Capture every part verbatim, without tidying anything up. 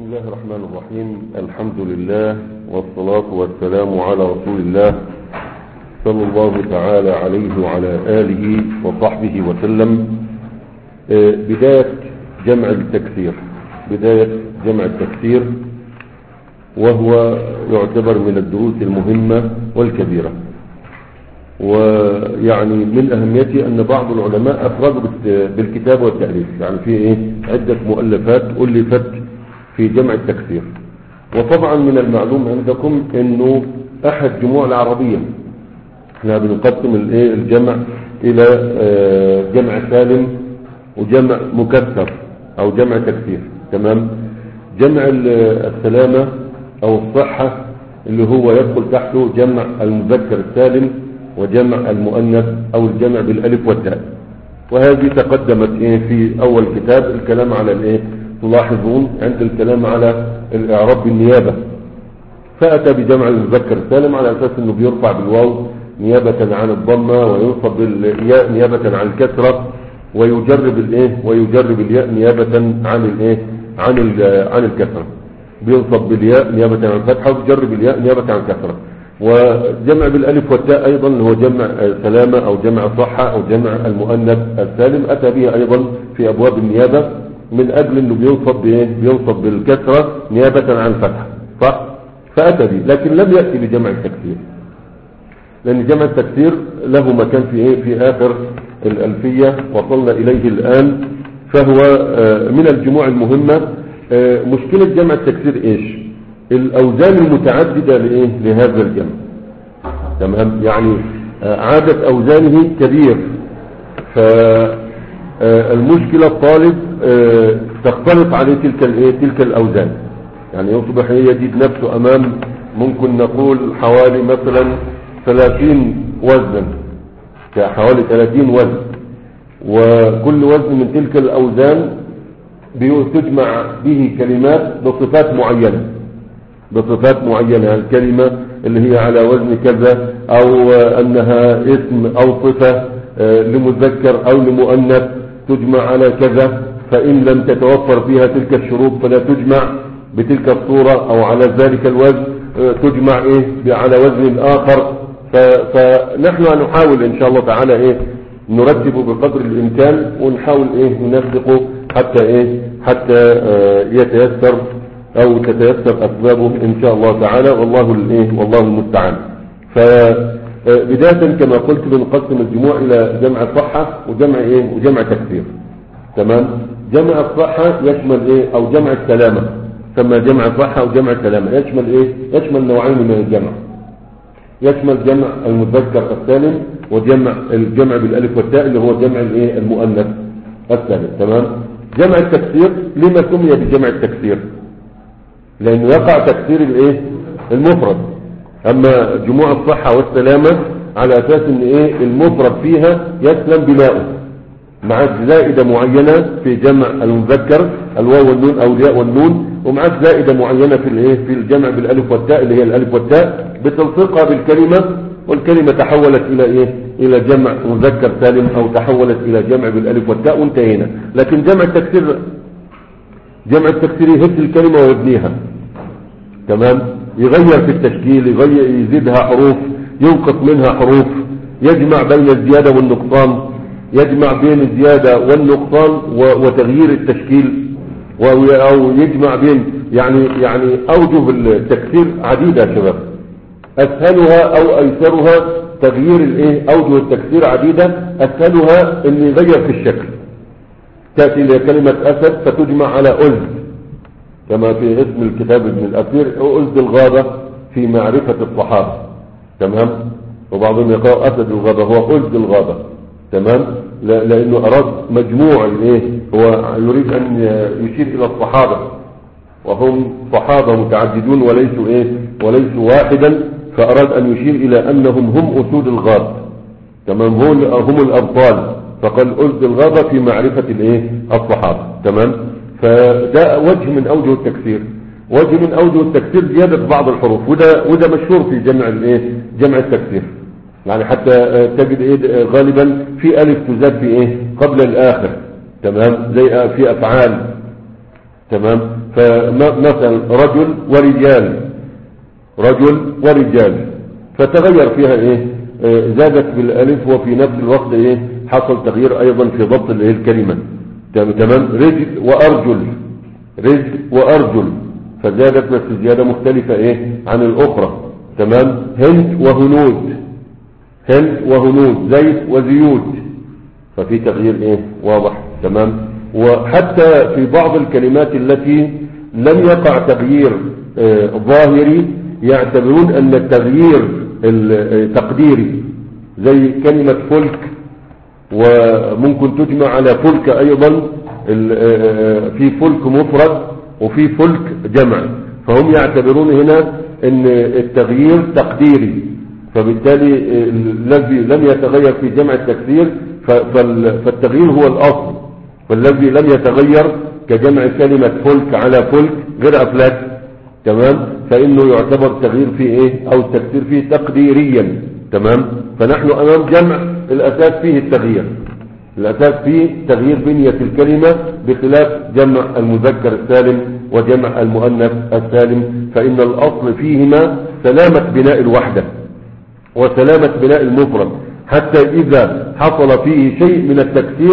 الله الرحمن الرحيم. الحمد لله والصلاة والسلام على رسول الله صلى الله تعالى عليه وعلى آله وصحبه وسلم. بداية جمع التكسير بداية جمع التكسير وهو يعتبر من الدروس المهمة والكبيرة، ويعني من أهميته أن بعض العلماء أفردوا بالكتاب والتأليف، يعني في إيه عدة مؤلفات ألفت في جمع التكسير. وطبعا من المعلوم عندكم أنه أحد جموع العربية احنا بنقسم الايه الجمع إلى جمع سالم وجمع مكسر أو جمع تكسير. تمام. جمع السلامة أو الصحة اللي هو يدخل تحته جمع المذكر السالم وجمع المؤنث أو الجمع بالألف والتاء، وهذه تقدمت إيه في أول كتاب الكلام على الإيه. تلاحظون عند الكلام على الإعراب بالنيابة فأتى بجمع المذكر السالم على أساس أنه بيرفع بالواو نيابة عن الضمة، وينصب بالياء نيابة عن الكسرة، ويجرب الإيه ويجرب الياء نيابة عن الإيه عن عن الكسرة، بينصب بالياء نيابة عن الفتحة ويجرب الياء نيابة عن الكسرة. وجمع بالالف والتاء ايضا هو جمع سلامة او جمع صحة او جمع المؤنث السالم، اتى به ايضا في ابواب النيابة من اجل انه بينصب بايه بينصب بالكسرة نيابة عن الفتحة، صح؟ فاتى به، لكن لم يأتي بجمع التكسير، لان جمع التكسير له مكان في ايه في اخر الالفية وصلنا اليه الان، فهو من الجموع المهمة. مشكلة جمع التكسير ايش؟ الاوزان المتعددة لايه لهذا الجمع. تمام. يعني عدد اوزانه كبير، فالمشكلة الطالب تختلط عليه تلك الايه تلك الاوزان، يعني يصبح يجد نفسه امام ممكن نقول حوالي مثلا ثلاثين وزنا، حوالي ثلاثين وزن، وكل وزن من تلك الاوزان تجمع به كلمات بصفات معينة بصفات معينة الكلمة اللي هي على وزن كذا، او انها اسم او صفة لمذكر او لمؤنث تجمع على كذا، فان لم تتوفر فيها تلك الشروط فلا تجمع بتلك الصورة او على ذلك الوزن، تجمع ايه على وزن اخر. فنحن نحاول ان شاء الله تعالى ايه نرتب بقدر الامكان، ونحاول ايه ننسقه حتى ايه حتى اه يتيسر او تتيسر اسبابه ان شاء الله تعالى، والله الايه والله المستعان. فبداية كما قلت بنقسم الجموع الى جمع صحة وجمع ايه وجمع تكسير. تمام. جمع الصحة يشمل ايه او جمع السلامة، ثم جمع صحة وجمع السلامة يشمل ايه يشمل نوعين من الجمع، يشمل جمع المذكر السالم وجمع الجمع بالالف والتاء اللي هو جمع الايه المؤنث السالم. تمام. جمع التكسير لما سمي بجمع التكسير؟ لانه يقع تكسير الايه المفرد. اما جموع الصحة والسلامة على اساس ان ايه المفرد فيها يسلم بناؤه مع زائدة معينة في جمع المذكر الواو والنون او الياء والنون، ومع زائدة معينة في الايه في الجمع بالالف والتاء اللي هي الالف والتاء بتلصقها بالكلمة، والكلمة تحولت الى ايه الى جمع مذكر سالم او تحولت الى جمع بالالف والتاء وانتهينا. لكن جمع التكسير جمع التكسير يهد الكلمة ويبنيها. تمام. يغير في التشكيل، يغير يزيدها حروف، ينقص منها حروف، يجمع بين الزيادة والنقصان، يجمع بين الزيادة والنقصان وتغيير التشكيل، او يجمع بين يعني يعني اوجه التكسير عديدة يا شباب، اسهلها او ايسرها تغيير الايه اوجه التكسير عديدة. اسهلها ان يغير في الشكل، تأتي لكلمة اسد فتجمع على أزد كما في اسم الكتاب ابن الأثير أزد الغابة في معرفة الصحابة. تمام. وبعضهم يقول أسد الغابة هو أزد الغابة. تمام. لأنه أراد مجموع الايه هو يريد أن يشير إلى الصحابة، وهم صحابة متعددون وليسوا ايه وليسوا واحدا، فأراد أن يشير إلى أنهم هم أسود الغابة. تمام. هم هم الأبطال، فقال أسد الغابة في معرفة الايه الصحابة. تمام. فده وجه من أوجه التكسير. وجه من أوجه التكسير زيادة بعض الحروف، وده وده مشهور في جمع الايه جمع التكسير، يعني حتى تجد ايه غالبا في ألف تزاد في ايه قبل الآخر. تمام. زي في أفعال تمام. فمثلا رجل ورجال، رجل ورجال، فتغير فيها ايه آه زادت بالالف، وفي نفس الوقت ايه حصل تغيير ايضا في ضبط الايه الكلمة. تمام. رجل وارجل، رجل وارجل، فزادت بس زيادة مختلفة ايه عن الاخرى. تمام. هند وهنود، هند وهنود، زيد وزيود، ففي تغيير ايه واضح. تمام. وحتى في بعض الكلمات التي لم يقع تغيير آه ظاهري يعتبرون ان التغيير التقديري، زي كلمة فلك، وممكن تجمع على فلك ايضا، في فلك مفرد وفي فلك جمع، فهم يعتبرون هنا ان التغيير تقديري، فبالتالي الذي لم يتغير في جمع التكسير فالتغيير هو الاصل، والذي لم يتغير كجمع كلمة فلك على فلك غير افلاك. تمام. فانه يعتبر تغيير فيه ايه او التكسير فيه تقديريا. تمام. فنحن امام جمع الاساس فيه التغيير، الاساس فيه تغيير بنية الكلمة، بخلاف جمع المذكر السالم وجمع المؤنث السالم، فان الاصل فيهما سلامة بناء الوحدة وسلامة بناء المفرد، حتى اذا حصل فيه شيء من التكسير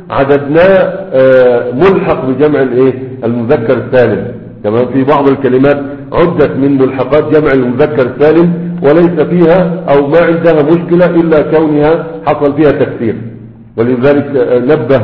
عددناه ملحق بجمع الايه المذكر السالم. تمام. في بعض الكلمات عدت من ملحقات جمع المذكر السالم وليس فيها او ما عندها مشكلة الا كونها حصل فيها تكسير، ولذلك نبه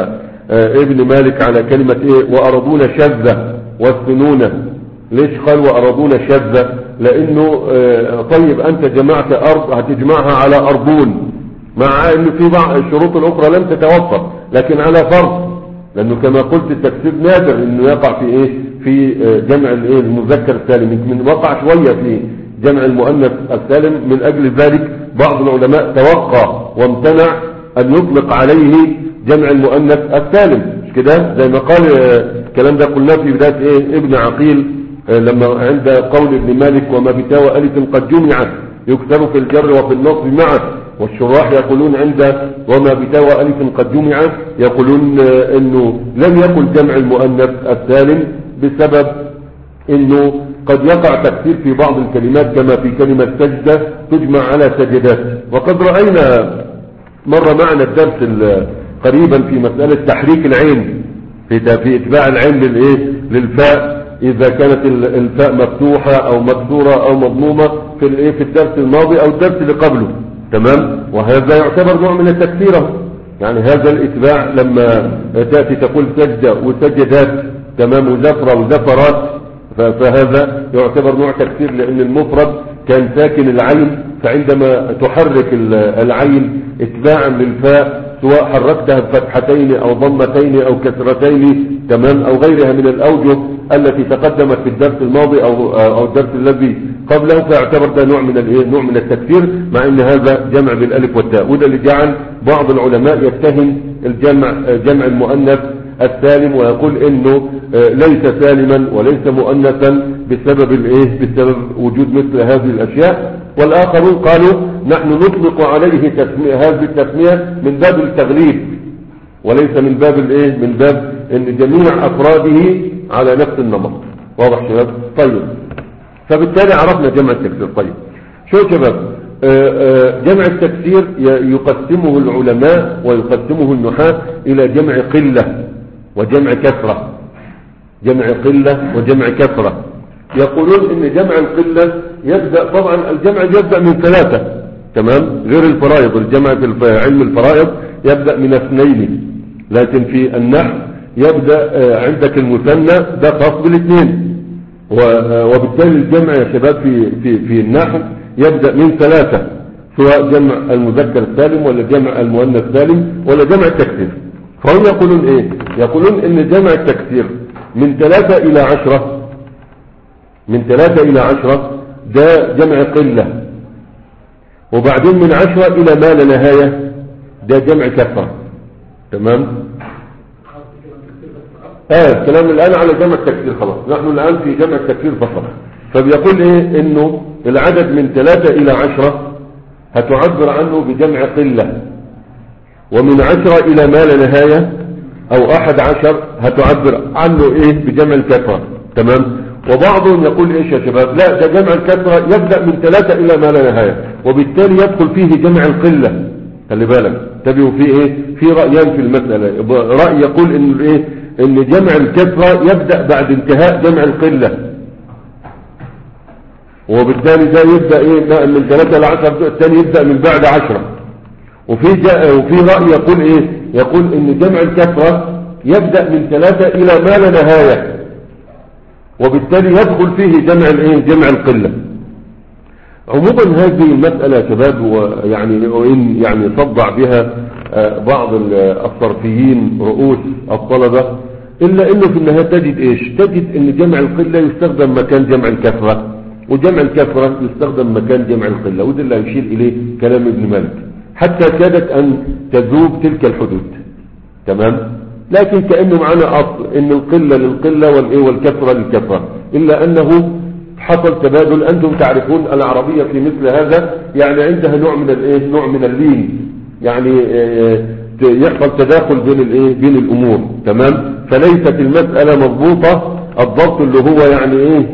ابن مالك على كلمة ايه وارضون شذة والسنونة. ليش قال وارضون شذة؟ لانه طيب انت جمعت ارض هتجمعها على ارضون، مع ان في بعض الشروط الاخرى لم تتوفر، لكن على فرض، لانه كما قلت التكسير نادر انه يقع في ايه في جمع الايه المذكر السالم، يمكن وقع شوية في جمع المؤنث السالم. من اجل ذلك بعض العلماء توقع وامتنع ان يطلق عليه جمع المؤنث السالم، مش كده زي ما قال الكلام ده قلناه في بداية ايه ابن عقيل لما عند قول ابن مالك وما بتاوى الف قد جمعت يكثر في الجر وفي النصب معه، والشراح يقولون عند وما بتاوى الف قد جمعت يقولون انه لم يكن جمع المؤنث السالم بسبب انه قد يقع تكسير في بعض الكلمات، كما في كلمة سجدة تجمع على سجدات. وقد رأينا مر معنا الدرس قريبا في مسألة تحريك العين في في اتباع العين للايه للفاء، اذا كانت الفاء مفتوحة او مكسورة او مضمومة في الايه في الدرس الماضي او الدرس اللي قبله. تمام. وهذا يعتبر نوع من التكسير، يعني هذا الاتباع لما تأتي تقول سجدة وسجدات، تمام، وزفرة وزفرات، فهذا يعتبر نوع تكسير، لان المفرد كان ساكن العين، فعندما تحرك العين اتباعا للفاء سواء حركتها بفتحتين او ضمتين او كسرتين، تمام، او غيرها من الاوجه التي تقدمت في الدرس الماضي او او الدرس الذي قبله، فاعتبر ده نوع من الايه نوع من التكسير، مع ان هذا جمع بالالف والتاء. وده اللي جعل بعض العلماء يتهم الجمع جمع المؤنث السالم ويقول انه ليس سالما وليس مؤنثا بسبب الايه بسبب وجود مثل هذه الاشياء. والاخرون قالوا نحن نطلق عليه تسمية هذه التسمية من باب التغليب وليس من باب الايه من باب ان جميع افراده على نفس النمط. واضح شباب؟ طيب، فبالتالي عرفنا جمع التكسير. طيب شو شباب، جمع التكسير يقسمه العلماء ويقسمه النحاة الى جمع قلة وجمع كثرة، جمع قلة وجمع كثرة. يقولون ان جمع القلة يبدأ، طبعا الجمع يبدأ من ثلاثة، تمام، غير الفرائض. الجمع في علم الفرائض يبدأ من اثنين، لكن في النحو يبدأ عندك المثنى ده خاص بالاثنين، وبالتالي الجمع يا شباب في في في النحو يبدأ من ثلاثة، سواء جمع المذكر السالم ولا جمع المؤنث السالم ولا جمع التكسير. فهم يقولون ايه؟ يقولون ان جمع التكسير من ثلاثة الى عشرة، من ثلاثة الى عشرة ده جمع قلة، وبعدين من عشرة الى ما لا نهاية ده جمع كثرة. تمام. اه الكلام الان على جمع التكسير، خلاص نحن الان في جمع التكسير فقط. فبيقول ايه؟ انه العدد من ثلاثة الى عشرة هتعبر عنه بجمع قلة، ومن عشرة الى ما لا نهاية او احد عشر هتعبر عنه ايه بجمع الكثرة. تمام. وبعضهم يقول ايش يا شباب؟ لا، ده جمع الكثرة يبدأ من ثلاثة الى ما لا نهاية، وبالتالي يدخل فيه جمع القلة. خلي بالك، تبعوا فيه ايه؟ في رأيان في المسألة. رأي يقول ان ايه؟ ان جمع الكثرة يبدأ بعد انتهاء جمع القلة، وبالتالي ده يبدأ ايه من ثلاثة لعشرة، الثاني يبدأ من بعد عشرة. وفي وفي رأي يقول ايه؟ يقول ان جمع الكثرة يبدأ من ثلاثة الى ما لا نهاية، وبالتالي يدخل فيه جمع الايه؟ جمع القلة. عموما هذه المسألة يا شباب، ويعني وإن يعني صدع بها بعض الصرفيين رؤوس الطلبة، إلا إنه في النهاية تجد إيش؟ تجد إن جمع القلة يستخدم مكان جمع الكثرة، وجمع الكثرة يستخدم مكان جمع القلة، وده اللي يشير إليه كلام ابن مالك، حتى كادت أن تذوب تلك الحدود. تمام. لكن كأنه معنا أصل إن القلة للقلة والإيه والكثرة للكثرة، إلا أنه حصل تبادل. أنتم تعرفون العربية في مثل هذا يعني عندها نوع من الإيه؟ نوع من اللين، يعني يحصل تداخل بين الإيه؟ بين الأمور. تمام. فليست المسألة مضبوطة الضبط اللي هو يعني إيه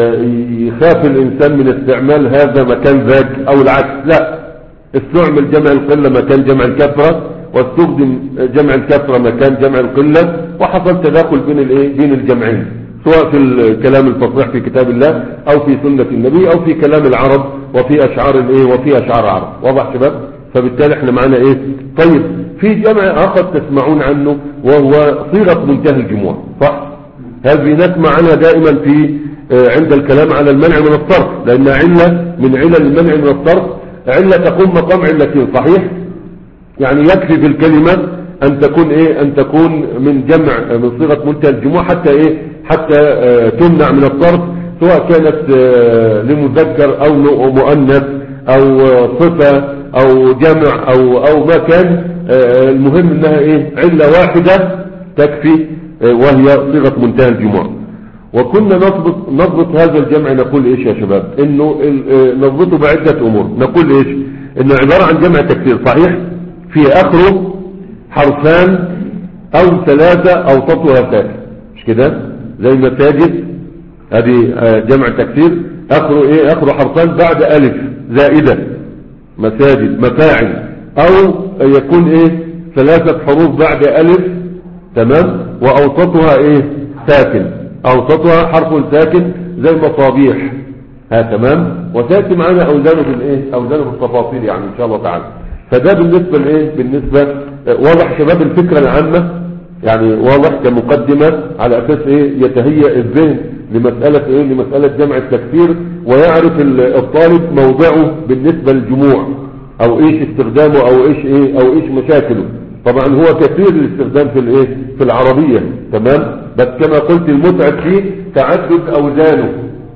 يخاف الإنسان من استعمال هذا مكان ذاك أو العكس. لا، استعمل جمع القلة مكان جمع الكثرة، واستخدم جمع الكثرة مكان جمع القلة، وحصل تداخل بين الايه؟ بين الجمعين، سواء في الكلام الفصيح في كتاب الله او في سنة النبي او في كلام العرب وفي اشعار الايه؟ وفي اشعار العرب. واضح شباب؟ فبالتالي احنا معنا ايه؟ طيب، في جمع اخر تسمعون عنه وهو صيغة منتهى الجموع، صح؟ هذه نسمع عنها دائما في عند الكلام على المنع من الصرف، لان علة من علل المنع من الصرف علة تقوم مقام علتين، صحيح؟ يعني يكفي في الكلمة ان تكون ايه؟ ان تكون من جمع من صيغة منتهى الجموع حتى ايه؟ حتى اه تمنع من الصرف، سواء كانت اه لمذكر او مؤنث او صفة او جمع او او ما كان، اه المهم انها ايه؟ علة واحدة تكفي، اه وهي صيغة منتهى الجموع. وكنا نضبط نضبط هذا الجمع، نقول ايش يا شباب؟ انه اه نضبطه بعدة امور. نقول ايش؟ انه عبارة عن جمع تكسير، صحيح؟ في اخره حرفان او ثلاثة او سطوها ثلاثة، مش كده؟ زي مساجد، هذه جمع تكسير، اخره ايه؟ اخره حرفان بعد الف زائدة. مساجد، مفاعل، او يكون ايه؟ ثلاثة حروف بعد الف. تمام. واوسطها ايه؟ ساكن، اوسطها حرف ساكن زي مصابيح. ها تمام. وتاتي معنا اوزانه في الايه؟ اوزانه في التفاصيل يعني ان شاء الله تعالى. فده بالنسبة لايه؟ بالنسبة واضح شباب الفكرة العامة، يعني واضح كمقدمة على اساس ايه؟ يتهيأ الذهن لمسألة ايه؟ لمسألة جمع التكسير، ويعرف الطالب موضعه بالنسبة للجموع، او ايش استخدامه، او ايش ايه؟ او ايش مشاكله. طبعا هو كثير الاستخدام في الايه؟ في العربية. تمام. بس كما قلت المتعب فيه تعدد اوزانه،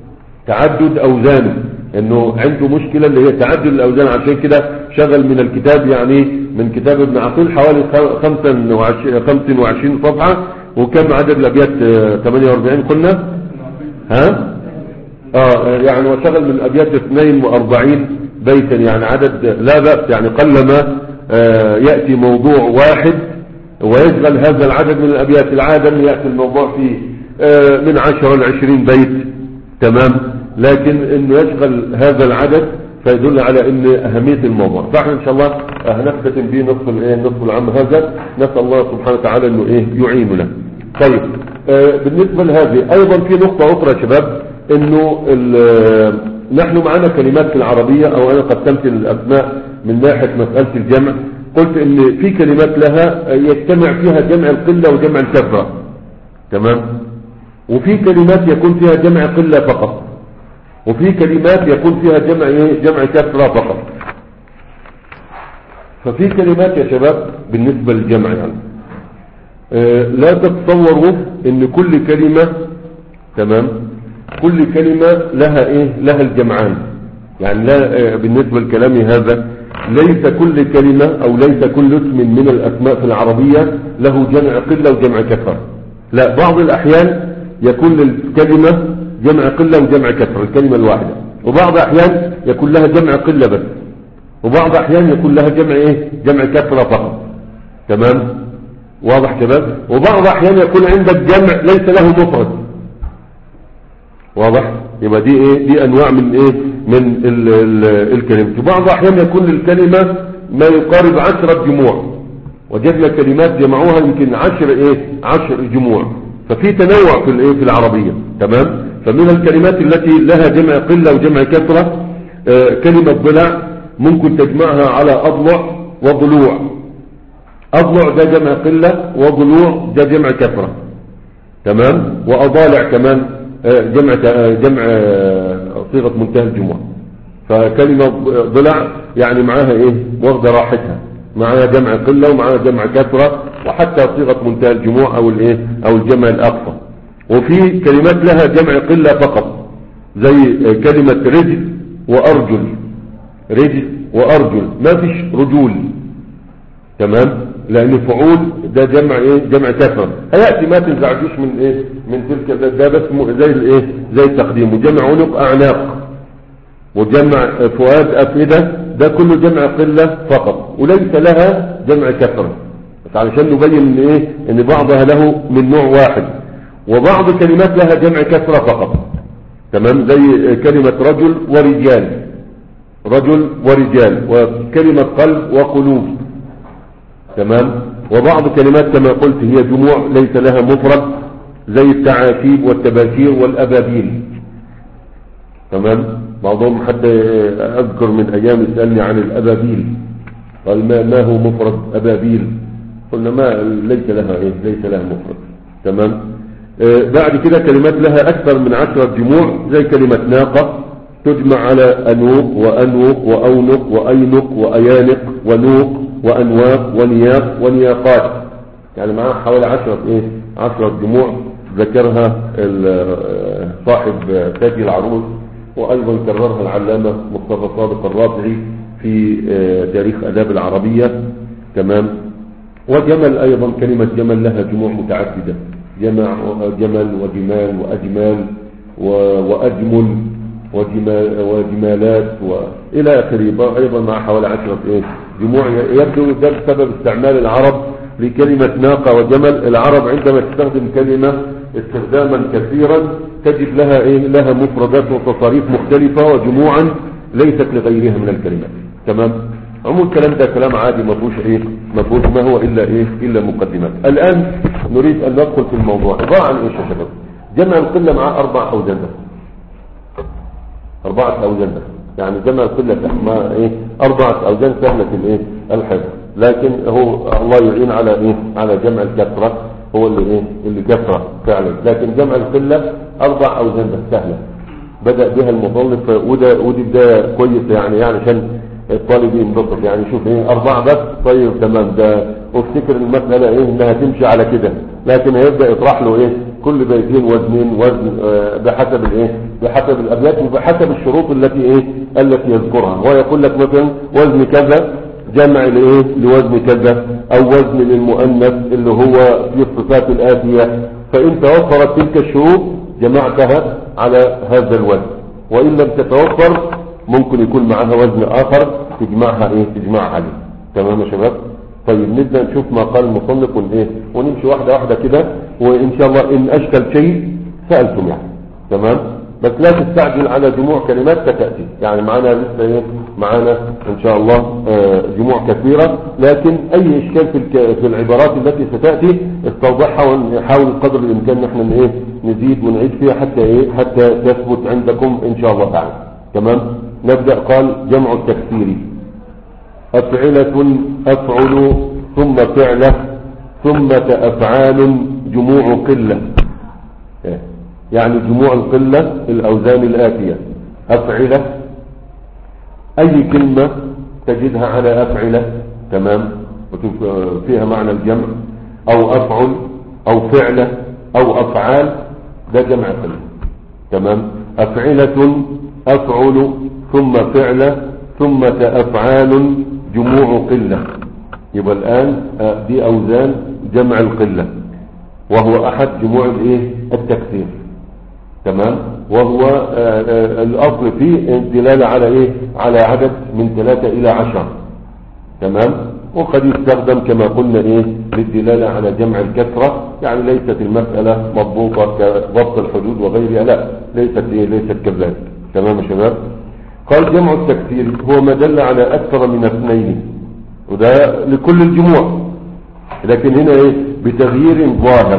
تعدد اوزانه، انه عنده مشكلة اللي هي تعدد الاوزان. عشان كده شغل من الكتاب، يعني من كتاب ابن عقيل حوالي خمسة وعشرين صفحة. وكم عدد الابيات؟ ثمانية وأربعين قلنا. ها اه يعني وشغل من الابيات اثنين وأربعين بيتا، يعني عدد لا بأس، يعني قلما آه يأتي موضوع واحد ويشغل هذا العدد من الابيات. العادة ان يأتي الموضوع فيه آه من عشرة لعشرين بيت. تمام. لكن انه يشغل هذا العدد فيدل على ان اهمية الموضوع. فاحنا ان شاء الله هنختتم به نصف الايه؟ نصف العام هذا. نسأل الله سبحانه وتعالى انه ايه؟ يعيننا. طيب، آه بالنسبة لهذه ايضا في نقطة اخرى يا شباب، انه نحن معنا كلمات في العربية، او انا قسمت الاسماء من ناحية مسألة الجمع. قلت ان في كلمات لها يجتمع فيها جمع القلة وجمع الكثرة. تمام. وفي كلمات يكون فيها جمع قلة فقط، وفي كلمات يكون فيها جمع ايه؟ جمع كثرة فقط. ففي كلمات يا شباب بالنسبة للجمع يعني آه لا تتصوروا ان كل كلمة، تمام، كل كلمة لها ايه؟ لها الجمعان. يعني لا آه بالنسبة لكلامي هذا ليس كل كلمة او ليس كل اسم من الاسماء في العربية له جمع قلة وجمع كثرة. لا، بعض الاحيان يكون للكلمة جمع قلة وجمع كثرة الكلمة الواحدة، وبعض احيان يكون لها جمع قلة بس، وبعض احيان يكون لها جمع ايه؟ جمع كثرة فقط. تمام. واضح كده. وبعض احيان يكون عندك جمع ليس له مفرد. واضح. يبقى دي ايه؟ دي انواع من ايه؟ من ال ال الكلمة. وبعض احيان يكون للكلمة ما يقارب عشرة جموع، وجدنا كلمات جمعوها يمكن عشر ايه؟ عشر جموع. ففي تنوع في الايه؟ في العربية. تمام. فمن الكلمات التي لها جمع قلة وجمع كثرة آه كلمة ضلع، ممكن تجمعها على اضلع وضلوع. اضلع ده جمع قلة، وضلوع ده جمع كثرة. تمام. واضالع كمان آه جمع آه جمع آه صيغة منتهى الجموع. فكلمة ضلع يعني معاها ايه؟ واخده راحتها، معاها جمع قلة ومعاها جمع كثرة، وحتى صيغة منتهى الجموع او الايه؟ او الجمع الاقصى. وفي كلمات لها جمع قلة فقط، زي كلمة رجل وارجل. رجل وارجل ما فيش رجول. تمام. لان فعول ده جمع ايه؟ جمع كثرة. هيأتي، ما تنزعجوش من ايه؟ من تلك ده, ده بس زي الايه؟ زي التقديم. وجمع عنق اعناق، وجمع فؤاد افئدة، ده كله جمع قلة فقط، وليس لها جمع كثرة، بس علشان نبين ان ايه؟ ان بعضها له من نوع واحد، وبعض كلمات لها جمع كثرة فقط. تمام. زي كلمة رجل ورجال، رجل ورجال، وكلمة قلب وقلوب. تمام. وبعض كلمات كما قلت هي جموع ليس لها مفرد، زي التعاتيب والتباشير والأبابيل. تمام. بعضهم حتى أذكر من أيام يسألني عن الأبابيل، قال ما, ما هو مفرد أبابيل؟ قلنا ما ليس لها إيه؟ ليس لها مفرد. تمام. آه بعد كده كلمات لها أكثر من عشرة جموع، زي كلمة ناقة تجمع على أنوق وأنوق وأونق وأينق وأيانق ونوق وأنواق ونياق ونياقات، يعني معها حوالي عشرة إيه؟ عشرة جموع ذكرها صاحب تاج العروس، وأيضا كررها العلامة مصطفى صادق الرافعي في تاريخ آداب العربية. تمام. وجمل أيضا، كلمة جمل لها جموع متعددة، جمع جمل وجمال وأجمال وأجمل وجمال وجمالات وإلى آخره، أيضا مع حوالي عشرة إيه؟ جموع. يبدو ده بسبب استعمال العرب لكلمة ناقة وجمل. العرب عندما تستخدم كلمة استخداما كثيرا تجد لها ايه؟ لها مفردات وتصاريف مختلفة وجموعا ليست لغيرها من الكلمات. تمام. عموما الكلام ده كلام عادي، ما فيهوش ايه؟ ما فيهوش ما هو الا ايه؟ الا مقدمات. الان نريد ان ندخل في الموضوع. عبارة عن ايش يا شباب؟ جمع القلة مع اربع اوزان بس، اربعة اوزان بس. يعني جمع القلة مع ايه؟ اربعة اوزان سهلة الايه؟ الحفظ. لكن هو الله يعين على ايه؟ على جمع الكثرة، هو اللي ايه؟ اللي كثرة فعلا. لكن جمع القلة اربع اوزان بس سهلة، بدأ بها المصنف، وده ودي بداية كويسة يعني يعني عشان الطالب ينبسط. يعني شوف ايه؟ اربعة بس، طيب تمام. ده افتكر المسألة ايه؟ انها تمشي على كده، لكن هيبدأ يطرح له ايه؟ كل بيتين وزنين، وزن آه بحسب الايه؟ بحسب الابيات وبحسب الشروط التي ايه؟ التي يذكرها. هو يقول لك مثلا وزن كذا جمع لايه؟ لوزن كذا، او وزن للمؤنث اللي هو في الصفات الآتية، فإن توفرت تلك الشروط جمعتها على هذا الوزن، وإن لم تتوفر ممكن يكون معها وزن آخر تجمعها ايه؟ تجمعها عليه. تمام يا شباب. طيب نبدأ نشوف ما قال المصنف ونايه ونمشي واحدة واحدة كده، وإن شاء الله إن أشكل شيء سألتم يعني. تمام. بس لا تستعجل على جموع كلمات ستأتي، يعني معنا لسه ايه؟ معنا ان شاء الله آه جموع كثيرة، لكن اي اشكال في, في العبارات التي ستأتي استوضحها، ونحاول قدر الامكان نحن ايه؟ نزيد ونعيد فيها حتى ايه؟ حتى تثبت عندكم ان شاء الله تعالى. تمام. نبدأ. قال جمع التكسير أفعلة أفعل ثم فعلة ثم أفعال جموع قلة، يعني جموع القلة الأوزان الآتية: أفعلة، أي كلمة تجدها على أفعلة. تمام. فيها معنى الجمع، أو أفعل أو فعلة أو أفعال، ده جمع قلة. تمام. أفعلة أفعل ثم فعلة ثم أفعال جموع قلة. يبقى الآن دي أوزان جمع القلة، وهو أحد جموع الإيه؟ التكثير. تمام. وهو آآ آآ الأصل فيه الدلالة على إيه؟ على عدد من ثلاثة إلى عشرة. تمام. وقد يستخدم كما قلنا ايه للدلالة على جمع الكثرة، يعني ليست المسألة مضبوطة كضبط الحدود وغيرها، لا ليست ايه ليست كذلك. تمام يا شباب. قال جمع التكثير هو ما دل على اكثر من اثنين، وده لكل الجموع، لكن هنا ايه بتغيير ظاهر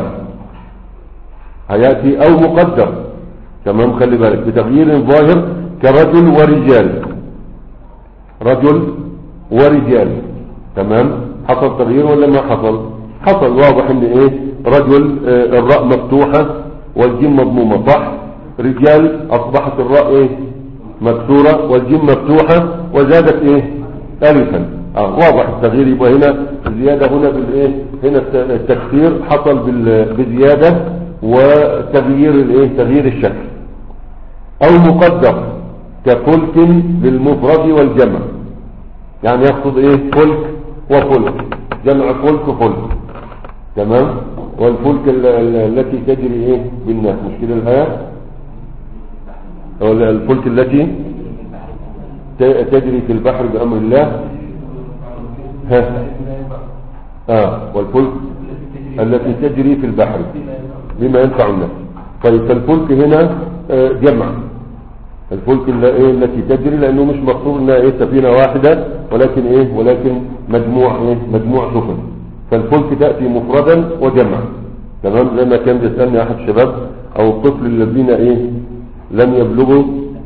هياتي او مقدر. تمام، خلي بالك بتغيير ظاهر كرجل ورجال، رجل ورجال. تمام، حصل تغيير ولا ما حصل؟ حصل، واضح ان ايه رجل آه الراء مفتوحة والجيم مضمومة، صح. رجال اصبحت الراء ايه مكسورة والجيم مفتوحة وزادت ايه الفا. اه واضح التغيير، يبقى هنا الزيادة هنا بالايه هنا التكسير حصل بزيادة وتغيير الايه تغيير الشكل. او مقدر كفلك للمفرد والجمع، يعني يقصد ايه فلك وفلك، جمع فلك وفلك. تمام، والفلك التي تجري ايه بالناس، مش كده الآية؟ الفلك التي تجري في البحر بأمر الله. ها اه والفلك التي تجري في البحر بما ينفع الناس. طيب فالفلك هنا آه جمع الفلك التي تجري، لانه مش مقصود انها ايه سفينه واحده، ولكن ايه ولكن مجموع ايه مجموع سفن. فالفلك تاتي مفردا وجمع. تمام، زي ما كان بيسالني احد الشباب او الطفل الذين ايه لم يبلغوا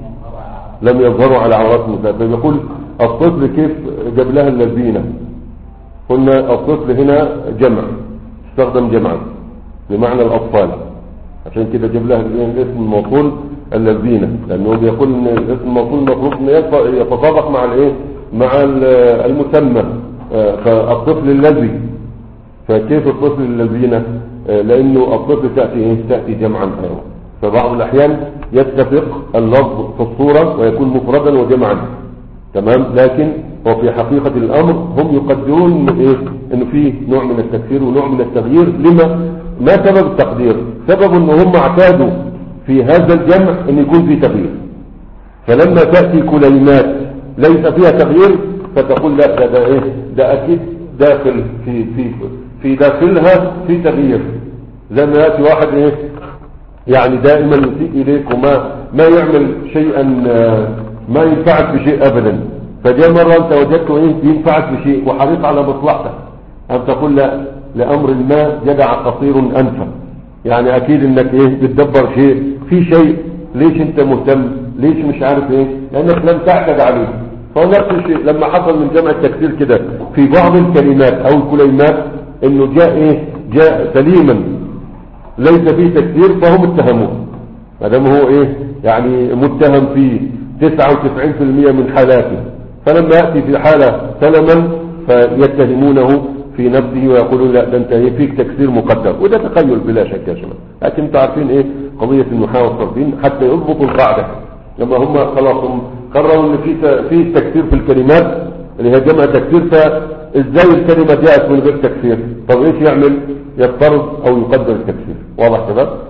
لم يظهروا على عورات النساء، فبيقول الطفل كيف جاب لها اللذينه؟ قلنا الطفل هنا جمع، استخدم جمعا بمعنى الاطفال، عشان كده جاب لها الاسم الموصول اللذينه، لانه بيقول ان الاسم الموصول المفروض ان يتطابق مع الايه مع المسمى. فالطفل الذي، فكيف الطفل الذين؟ لانه الطفل تاتي ايه تاتي جمعا ايضا، فبعض الاحيان يتفق اللفظ في الصوره ويكون مفردا وجمعا. تمام، لكن وفي حقيقه الامر هم يقدرون ايه انه في نوع من التكفير ونوع من التغيير. لما؟ ما سبب التقدير؟ سبب ان هم اعتادوا في هذا الجمع ان يكون في تغيير، فلما تأتي كلمات ليس فيها تغيير فتقول لا ده, ده ايه ده اكيد داخل في في في داخلها في تغيير. زي ما يأتي واحد ايه يعني دائما يسيء اليك وما ما يعمل شيئا ما ينفعك بشيء ابدا، فجاء مرة انت وجدته ايه ينفعك بشيء وحريص على مصلحتك، ان تقول لا لامر ما جدع قصير انفع، يعني اكيد انك ايه بتدبر شيء في شيء، ليش انت مهتم؟ ليش مش عارف ايه؟ لانك لم تعتد عليه. فنفس الشيء لما حصل من جمع التكسير كده في بعض الكلمات او الكلمات انه جاء ايه جاء سليما ليس فيه تكسير، فهم اتهموه، ما دام هو ايه يعني متهم في تسعة وتسعين بالمئة من حالاته، فلما ياتي في حاله سلما فيتهمونه في نفسه ويقولون لا ده انت فيك تكسير مقدر، وده تخيل بلا شك يا شباب. لكن انتوا عارفين ايه قضيه النحاة والصرفين حتى يضبطوا القاعده، لما هم خلاص هم قرروا ان في في تكسير في الكلمات اللي هي جمع تكسير، فازاي الكلمه جاءت من غير تكسير؟ طب ايش يعمل؟ يفترض او يقدر التكسير. واضح يا شباب؟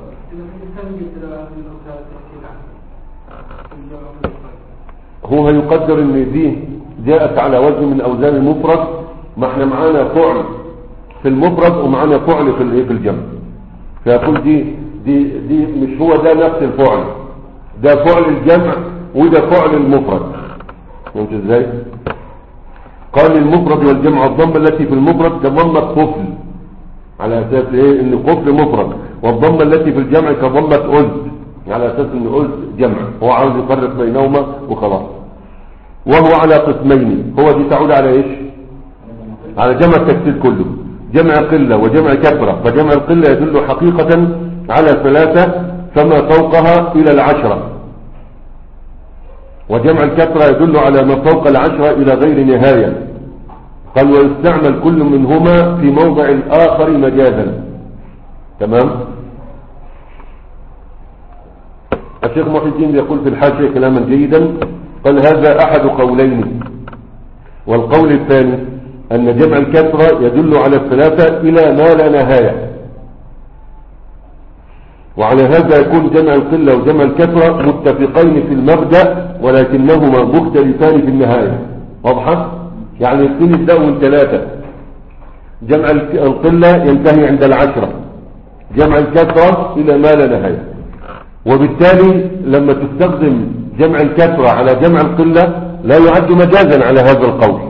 هو هيقدر ان دي جاءت على وزن من اوزان المفرد، ما احنا معانا فعل في المفرد ومعانا فعل في الايه في الجمع، فيقول دي دي دي مش هو ده نفس الفعل، ده فعل الجمع وده فعل المفرد. فهمت ازاي؟ قال المفرد والجمع الضمه التي في المفرد كضمه قفل، على اساس ايه ان قفل مفرد، والضمه التي في الجمع كضمه ألف على اساس ان ألف جمع، هو عاوز يفرق بينهما وخلاص. وهو على قسمين، هو دي تعود على ايش؟ على جمع التكسير كله، جمع قلة وجمع كثرة. فجمع القلة يدل حقيقة على ثلاثة فما فوقها إلى العشرة، وجمع الكثرة يدل على ما فوق العشرة إلى غير نهاية. قال ويستعمل كل منهما في موضع الآخر مجازا. تمام. الشيخ محي الدين يقول في الحاشية كلاما جيدا، قال هذا أحد قولين، والقول الثاني أن جمع الكثرة يدل على الثلاثة إلى ما لا نهاية، وعلى هذا يكون جمع القلة وجمع الكثرة متفقين في المبدأ ولكنهما مختلفان في النهاية. واضحة؟ يعني الاثنين يبدأوا من ثلاثة. جمع القلة ينتهي عند العشرة، جمع الكثرة إلى ما لا نهاية. وبالتالي لما تستخدم جمع الكثرة على جمع القلة لا يعد مجازا على هذا القول،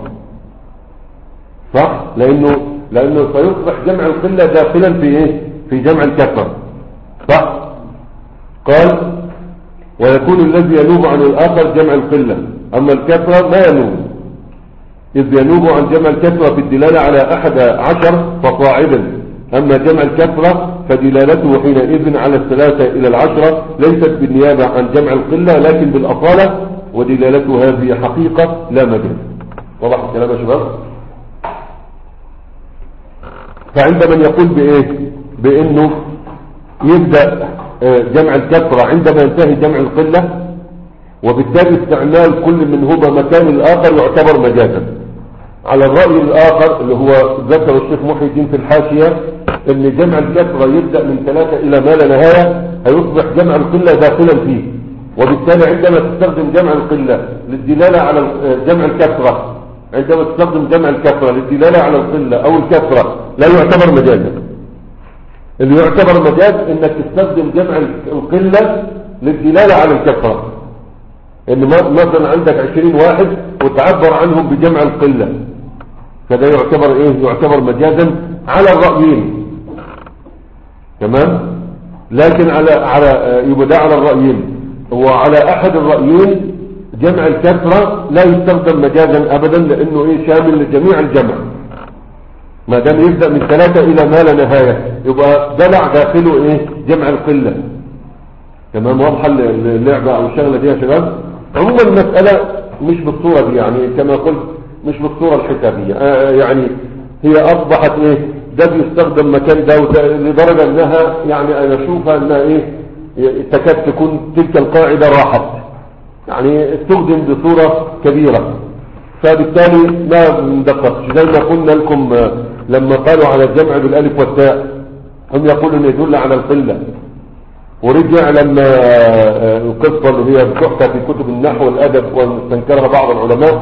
صح؟ لأنه لأنه سيصبح جمع القلة داخلا في إيه؟ في جمع الكثرة، صح؟ قال ويكون الذي ينوب عن الآخر جمع القلة، أما الكثرة ما ينوب، إذ ينوب عن جمع الكثرة في الدلالة على أحد عشر فصاعدا، أما جمع الكثرة فدلالته حينئذ على الثلاثة إلى العشرة ليست بالنيابة عن جمع القلة لكن بالأصالة، ودلالته هذه حقيقة لا مجال. واضح الكلام يا شباب؟ فعند من يقول بإيه؟ بأنه يبدأ جمع الكثرة عندما ينتهي جمع القلة، وبالتالي استعمال كل منهما مكان الآخر يعتبر مجازا. على الرأي الآخر اللي هو ذكر الشيخ محي الدين في الحاشية ان جمع الكثرة يبدأ من ثلاثة إلى ما لا نهاية، هيصبح جمع القلة داخلا فيه، وبالتالي عندما تستخدم جمع القلة للدلالة على جمع الكثرة، عندما تستخدم جمع الكثرة للدلالة على القلة أو الكثرة لا يعتبر مجازا. اللي يعتبر مجاز انك تستخدم جمع القلة للدلالة على الكثرة، ان مثلا عندك عشرين واحد وتعبر عنهم بجمع القلة، فده يعتبر ايه؟ يعتبر مجازا على الرأيين، تمام؟ لكن على على يبدأ على الرأيين، وعلى احد الرأيين جمع الكثرة لا يستخدم مجازا ابدا، لانه ايه؟ شامل لجميع الجمع، ما دام يبدأ من ثلاثة الى ما لا نهاية يبقى دلع داخله ايه؟ جمع القلة. تمام؟ واضحة اللعبة او الشغلة دي يا شباب؟ عموما المسألة مش بالصورة دي، يعني كما قلت مش بالصورة الحسابية، آه يعني هي اصبحت ايه؟ ده بيستخدم مكان ده لدرجة انها يعني انا اشوفها انها ايه؟ تكاد تكون تلك القاعدة راحت، يعني استخدم بصورة كبيرة، فبالتالي ما ندققش. زي ما قلنا لكم لما قالوا على الجمع بالالف والتاء هم يقولون يدل على القلة، ورجع لما القصة اللي هي بتحكى في كتب النحو والأدب واستنكرها بعض العلماء،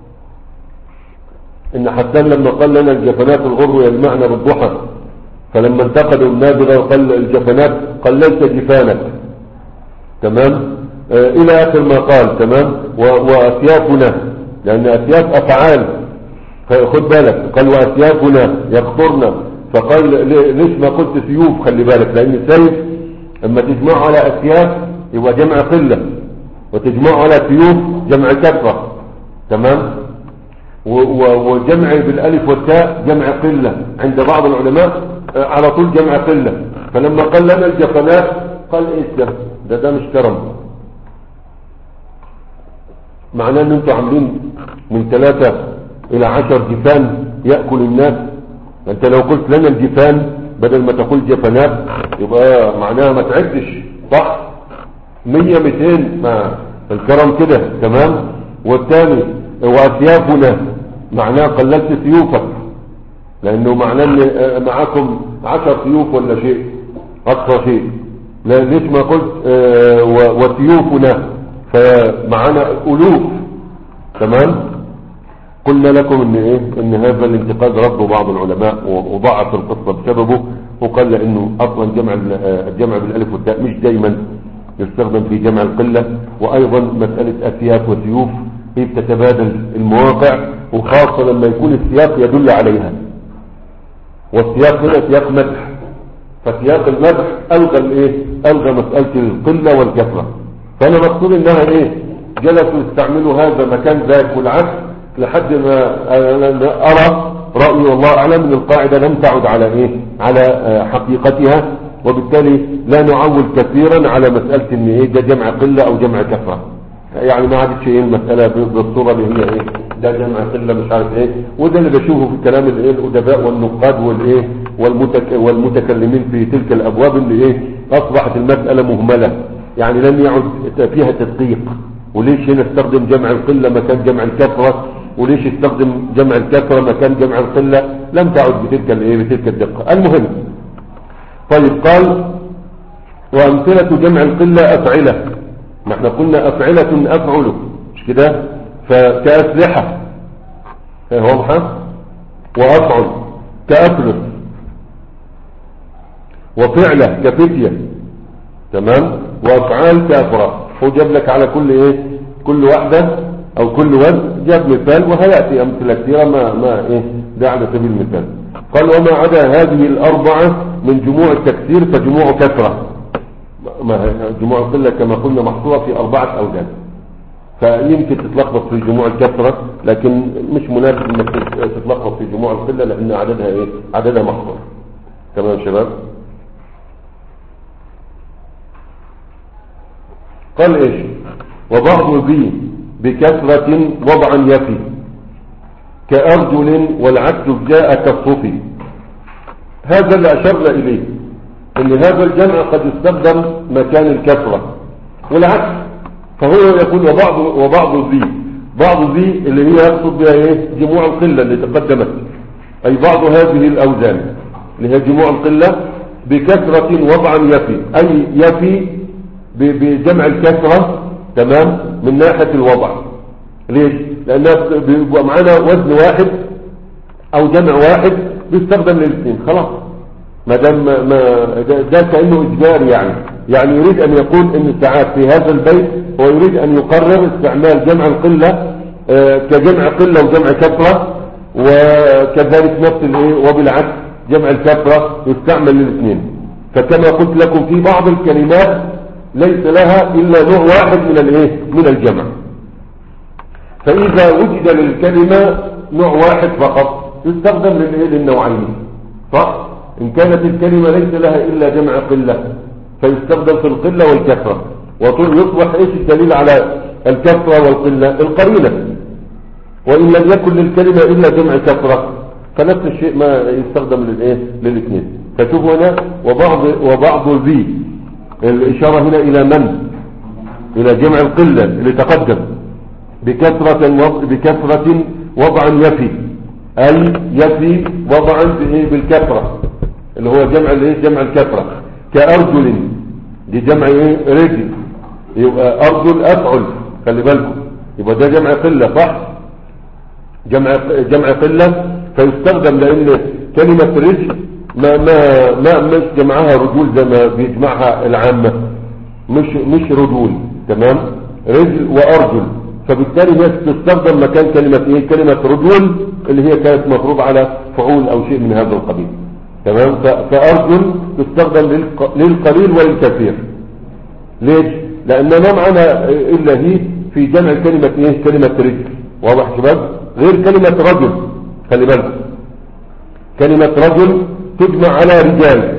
إن حسان لما قال لنا الجفنات الغر يلمعن بالضحى، فلما انتقدوا النابغة وقال الجفنات قال ليس جفانك، تمام؟ آه إلى آخر ما قال، تمام؟ وأسيافنا، لأن أسياف أفعال، فخد بالك، قال وأسيافنا يقطرنا، فقال ليش ما قلت سيوف؟ خلي بالك، لأن سيف اما تجمعه على اسياف يبقى جمع قلة، وتجمعه على سيوف جمع كثرة، تمام؟ وجمع بالالف والتاء جمع قلة عند بعض العلماء على طول جمع قلة. فلما قال لنا الجفنات قال ايش ده ده ده مش كرم، معناه ان انتوا عاملين من ثلاثة الى عشر جفان يأكل الناس. انت لو قلت لنا الجفان بدل ما تقول جفنات يبقى معناها ما تعدش، صح؟ مية ميتين ما الكرم كده، تمام؟ والثاني واسيافنا معناه قللت سيوفك، لانه معناه ان معاكم عشر سيوف ولا شيء اكثر شيء. لا ليش ما قلت اه وسيوفنا؟ فمعنا الوف، تمام؟ قلنا لكم ان ايه؟ ان هذا الانتقاد رده بعض العلماء وضعف القصة بسببه، وقال لانه اصلا جمع الجمع بالالف والتاء مش دايما يستخدم في جمع القلة، وايضا مسألة اسياف وسيوف هي بتتبادل المواقع، وخاصة لما يكون السياق يدل عليها، والسياق هنا سياق مدح، فسياق المدح الغى الايه؟ الغى مسألة القلة والكثرة. فانا مقصود انها ايه؟ جلسوا يستعملوا هذا مكان ذاك والعكس لحد ما ارى رأيي والله اعلم ان القاعدة لم تعد على ايه؟ على حقيقتها، وبالتالي لا نعول كثيرا على مسألة ان ايه؟ ده جمع قلة او جمع كثرة، يعني ما عادتش ايه المسألة بالصورة اللي هي ايه؟ ده جمع قلة مش عارف ايه. وده اللي بشوفه في كلام الايه؟ الادباء والنقاد والايه؟ والمتك والمتكلمين في تلك الابواب اللي ايه؟ اصبحت المسألة مهملة، يعني لم يعد فيها تدقيق. وليش هنا استخدم جمع القلة مكان جمع الكثرة؟ وليش استخدم جمع الكثرة مكان جمع القلة؟ لم تعد بتلك الايه؟ بتلك الدقة. المهم، طيب قال وامثلة جمع القلة افعلة، ما احنا قلنا افعلة افعل، مش كده؟ فكأسلحة واضحة. وأفعل كأفلس، وفعلة كفتية، تمام. وأفعال كأفراد. هو جاب لك على كل إيه كل واحدة أو كل وزن جاب مثال، وهيأتي أمثلة كثيرة ما ما إيه ده على سبيل المثال. قال وما عدا هذه الأربعة من جموع التكسير فجموع كثرة. ما جموع القلة كما قلنا محصورة في أربعة أوزان، فيمكن تتلخبط في جموع الكثرة، لكن مش مناسب انك تتلخبط في جموع القلة لأن عددها إيه عددها محصور. تمام يا شباب. قال إيش؟ وبعض ذي بكثرة وضعا يفي كأرجل والعكس جاء كالصوفي. هذا اللي أشرنا إليه، ان هذا الجمع قد يستخدم مكان الكثرة والعكس. فهو يقول وبعض وبعض ذي، بعض ذي اللي هي يقصد بها ايه جموع القلة اللي تقدمت، اي بعض هذه الاوزان اللي هي جموع القلة بكثرة وضعا يفي، اي يفي بجمع الكثرة، تمام، من ناحية الوضع. ليش؟ لأنها بيبقى معنا وزن واحد أو جمع واحد بيستخدم للاثنين، خلاص ما دام ما ده كأنه إجباري. يعني يعني يريد أن يقول إن ساعات في هذا البيت هو يريد أن يقرر استعمال جمع القلة آه كجمع قلة وجمع كثرة، وكذلك نفس الايه وبالعكس جمع الكثرة يستعمل للاثنين. فكما قلت لكم في بعض الكلمات ليس لها إلا نوع واحد من الايه من الجمع، فإذا وجد للكلمة نوع واحد فقط يستخدم للايه للنوعين، صح؟ إن كانت الكلمة ليس لها إلا جمع قلة فيستخدم في القلة والكثرة. ويصبح إيش الدليل على الكثرة والقلة؟ القرينة. وإن لم يكن للكلمة إلا جمع كثرة فنفس الشيء ما يستخدم للإيه للاثنين. فتشوف هنا وبعض وبعض ذي، الإشارة هنا إلى من؟ إلى جمع القلة اللي تقدم بكثرة بكثرة وضعا يفي، أي يفي وضعا بالكثرة اللي هو جمع الايه جمع الكثرة. كأرجل دي جمع ايه رجل، يبقى أرجل أفعل، خلي بالكم يبقى ده جمع قلة، صح؟ جمع جمع قلة فيستخدم لأن كلمة رجل ما ما ما مش جمعها رجول زي ما بيجمعها العامة، مش مش رجول، تمام؟ رجل وأرجل، فبالتالي هي تستخدم مكان كلمة ايه كلمة رجول اللي هي كانت مفروض على فعول أو شيء من هذا القبيل، تمام؟ فأرجل تستخدم للقليل وللكثير. ليش؟ لأن ما معنا إلا هي في جمع كلمة ايه كلمة رجل، واضح شباب؟ غير كلمة رجل، خلي بالك كلمة رجل تجمع على رجال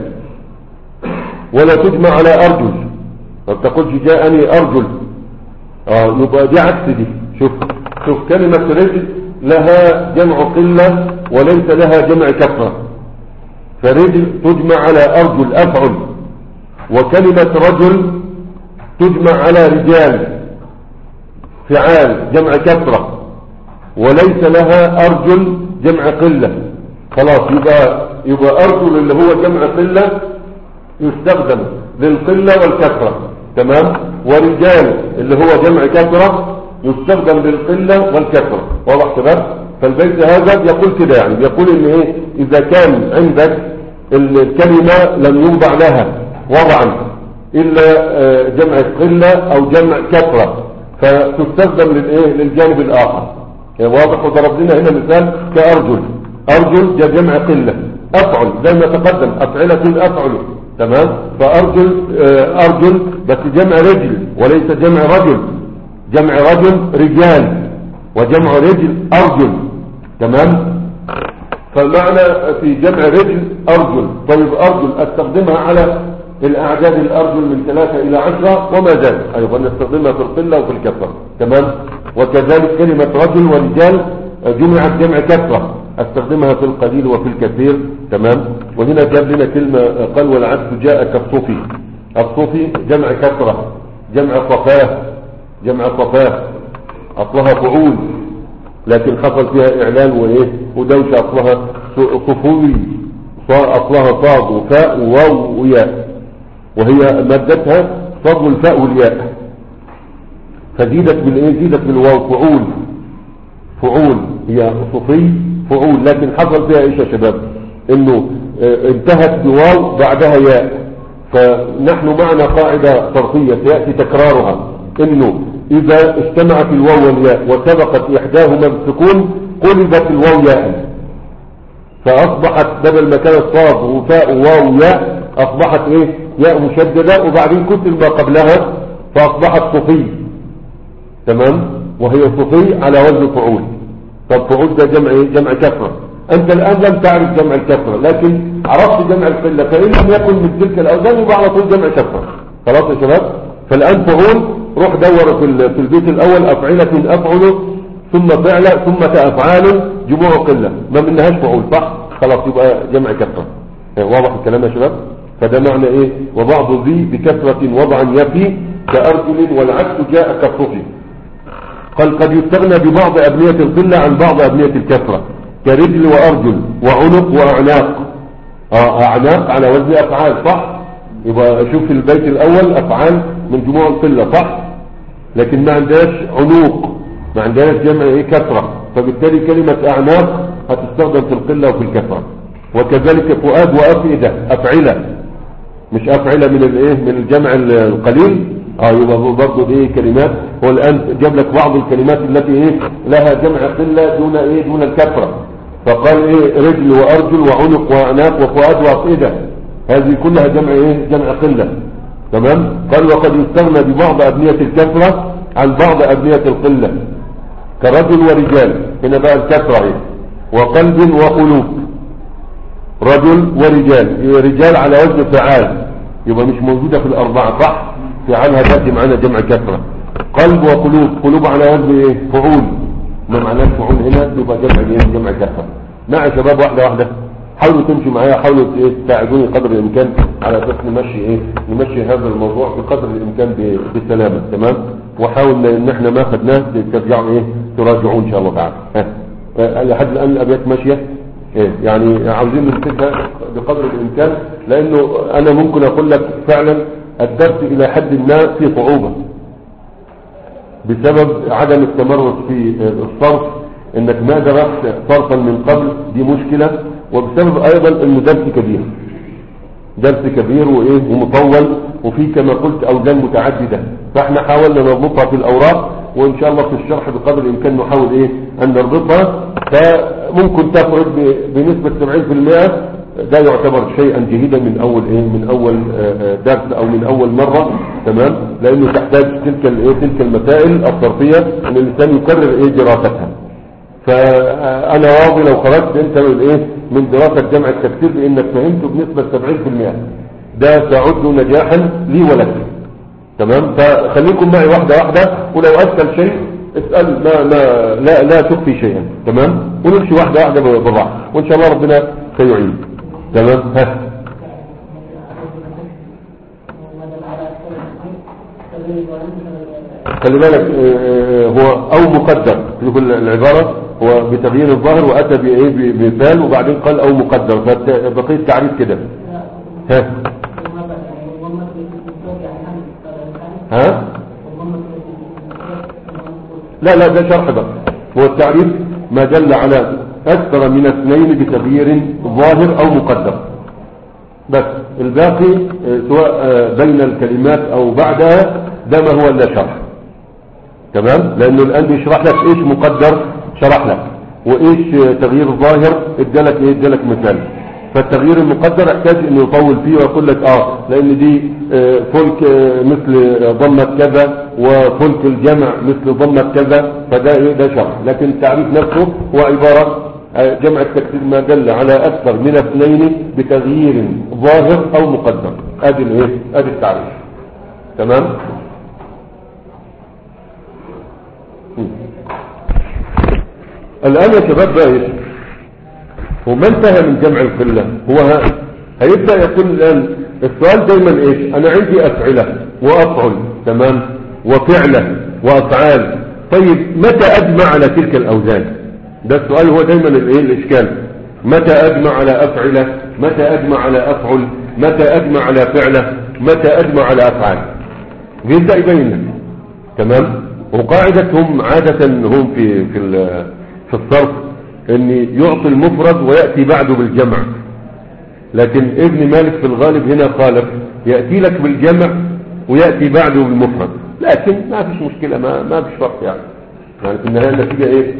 ولا تجمع على أرجل. ما بتقولش جاءني أرجل، اه يبقى دي عكس دي. شوف شوف كلمة رجل لها جمع قلة وليس لها جمع كثرة، فرجل تجمع على أرجل أفعل، وكلمة رجل تجمع على رجال فعال جمع كثرة وليس لها أرجل جمع قلة. خلاص يبقى يبقى أرجل اللي هو جمع قلة يستخدم للقلة والكثرة، تمام؟ ورجال اللي هو جمع كثرة يستخدم للقلة والكثرة، واضح شباب؟ فالبيت هذا يقول كده، يعني يقول ان ايه اذا كان عندك الكلمة لم يوضع لها وضعا الا جمع قلة او جمع كثرة فتستخدم للايه للجانب الاخر، يعني واضح. وضرب لنا هنا مثال كأرجل، أرجل ده جمع قلة، أفعل زي ما تقدم أفعلة أفعل، تمام؟ فأرجل أرجل بس جمع رجل وليس جمع رجل، جمع رجل رجال وجمع رجل أرجل، تمام؟ فالمعنى في جمع رجل أرجل. طيب أرجل أستخدمها على الأعداد الأرجل من ثلاثة إلى عشرة وما زال، أيضا نستخدمها في القلة وفي الكثرة، تمام؟ وكذلك كلمة رجل ورجال جمعت جمع كثرة استخدمها في القليل وفي الكثير، تمام؟ وهنا جاب لنا كلمة قال والعكس جاء كالصوفي. الصوفي جمع كثرة، جمع صفاه، جمع صفاه أصلها فعول لكن حصل فيها إعلان وإيه ودوشة، أصلها صفوي، أصلها صاد وفاء وواو وياء، وهي مادتها صاد والفاء والياء، فزيدت بالإيه زيدت بالواو فعول، فعول هي صفي فعول، لكن حصل فيها ايش يا شباب؟ انه اه انتهت بواو بعدها ياء. فنحن معنا قاعدة صرفية سيأتي تكرارها، انه اذا اجتمعت الواو والياء وسبقت احداهما بالسكون قلبت الواو ياء، فاصبحت بدل ما كانت صاد وفاء واو ياء اصبحت ايه؟ ياء مشددة، وبعدين كتل ما قبلها فاصبحت صفي. تمام؟ وهي صفي على وزن فعول. طب فعول ده جمع ايه؟ جمع كثرة. انت الان لم تعرف جمع الكثرة، لكن عرفت جمع القلة، فان لم يكن من تلك الاوزان يبقى على طول جمع كثرة. خلاص يا شباب؟ فالان فعول روح دور في في البيت الاول افعلة افعل ثم فعل ثم افعال جموع قلة، ما منهاش فعول، صح؟ خلاص يبقى جمع كثرة. واضح الكلام يا شباب؟ فده معنى ايه؟ وبعض ذي بكثرة وضعا يفي كأرجل والعكس جاء كالصفي. قال قد يستغنى ببعض أبنية القلة عن بعض أبنية الكثرة كرجل وأرجل وعنق وأعناق. آه أعناق على وزن أفعال، صح؟ يبقى شوف البيت الأول أفعال من جموع القلة، صح؟ لكن ما عندهاش عنوق، ما عندهاش جمع ايه؟ كثرة، فبالتالي كلمة أعناق هتستخدم في القلة وفي الكثرة. وكذلك فؤاد وأفئدة أفعلة، مش أفعلة من الايه؟ من الجمع القليل. اه يبقى برضه دي كلمات. هو الان جاب لك بعض الكلمات التي ايه لها جمع قله دون ايه؟ دون الكثره. فقال ايه؟ رجل وارجل وعنق واعناق وفؤاد وافئده، هذه كلها جمع ايه؟ جمع قله. تمام؟ قال وقد يستغنى ببعض ابنيه الكثره عن بعض ابنيه القله كرجل ورجال. هنا بقى الكثره ايه؟ وقلب وقلوب. رجل ورجال، رجال على وزن فعال، يبقى مش موجوده في الاربعه، صح؟ فعلها تأتي معنا جمع كثرة. قلب وقلوب، قلوب على وزن ايه؟ فعول. ما معناه فعول هنا؟ يبقى جمع ايه؟ جمع كثرة. مع شباب واحدة واحدة، حاولوا تمشوا معايا، حاولوا تساعدوني قدر الامكان على اساس نمشي ايه؟ نمشي هذا الموضوع بقدر الامكان بالسلامة. تمام؟ وحاول ان احنا ما خدناه ترجعوا ايه؟ تراجعوا ان شاء الله تعالى. ها لحد الان الابيات ماشية ايه؟ يعني عاوزين نمسكها بقدر الامكان، لانه انا ممكن اقول لك فعلا الدرس الى حد ما في صعوبة بسبب عدم التمرس في الصرف، انك ما درست صرفا من قبل، دي مشكلة. وبسبب ايضا انه درس كبير، درس كبير وايه ومطول، وفي كما قلت اوزان متعددة، فاحنا حاولنا نربطها في الاوراق، وان شاء الله في الشرح بقدر الامكان نحاول ايه ان نربطها. فممكن تخرج بنسبة سبعين بالمئة، ده يعتبر شيئا جيدا من اول ايه من اول درس او من اول مرة. تمام؟ لانه تحتاج تلك الايه تلك المسائل الصرفية ان الانسان يكرر ايه دراستها. فانا راضي لو خرجت انت من ايه من دراسة جمع التكسير بانك فهمته بنسبة سبعين بالمئة، ده تعد نجاحا لي ولك. تمام؟ فخليكم معي واحدة واحدة، ولو اسأل شيء اسأل، ما ما لا لا تخفي شيئا. تمام؟ ونمشي واحدة واحدة بالراحة، وان شاء الله ربنا سيعين. تمام؟ ها خلي بالك هو او مقدر في كل العبارة، هو بتغيير الظاهر واتى بايه بمثال وبعدين قال او مقدر، فبقي التعريف كده. ها ها لا لا ده شرح بقى. هو التعريف ما دل على اكثر من اثنين بتغيير ظاهر او مقدر، بس الباقي سواء بين الكلمات او بعدها ده ما هو الا شرح. تمام؟ لانه الان بيشرح لك ايش مقدر، شرح لك، وايش تغيير ظاهر ادالك ايه ادالك مثال. فالتغيير المقدر يحتاج انه يطول فيه ويقول لك اه لان دي فلك مثل ضمة كذا وفلك الجمع مثل ضمة كذا، فده ايه ده شرح. لكن التعريف نفسه هو عبارة جمع التكسير ما دل على اكثر من اثنين بتغيير ظاهر او مقدر. ادي الايه ادي التعريف. تمام؟ الان يا شباب بقى ايش وما انتهى من جمع القلة، هو ها هيبدأ يقول الان السؤال دايما ايش؟ انا عندي افعلة وافعل، تمام، وفعلة وافعال، طيب متى اجمع على تلك الاوزان؟ ده السؤال هو دايما الايه الاشكال. متى اجمع على افعلة؟ متى اجمع على افعل؟ متى اجمع على فعلة؟ متى اجمع على افعال؟ بيبدأ يبين لك. تمام؟ وقاعدتهم عادة هم في في في الصرف ان يعطي المفرد ويأتي بعده بالجمع، لكن ابن مالك في الغالب هنا خالف، يأتي لك بالجمع ويأتي بعده بالمفرد، لكن ما فيش مشكلة، ما ما فيش فرق يعني يعني في النهاية النتيجة ايه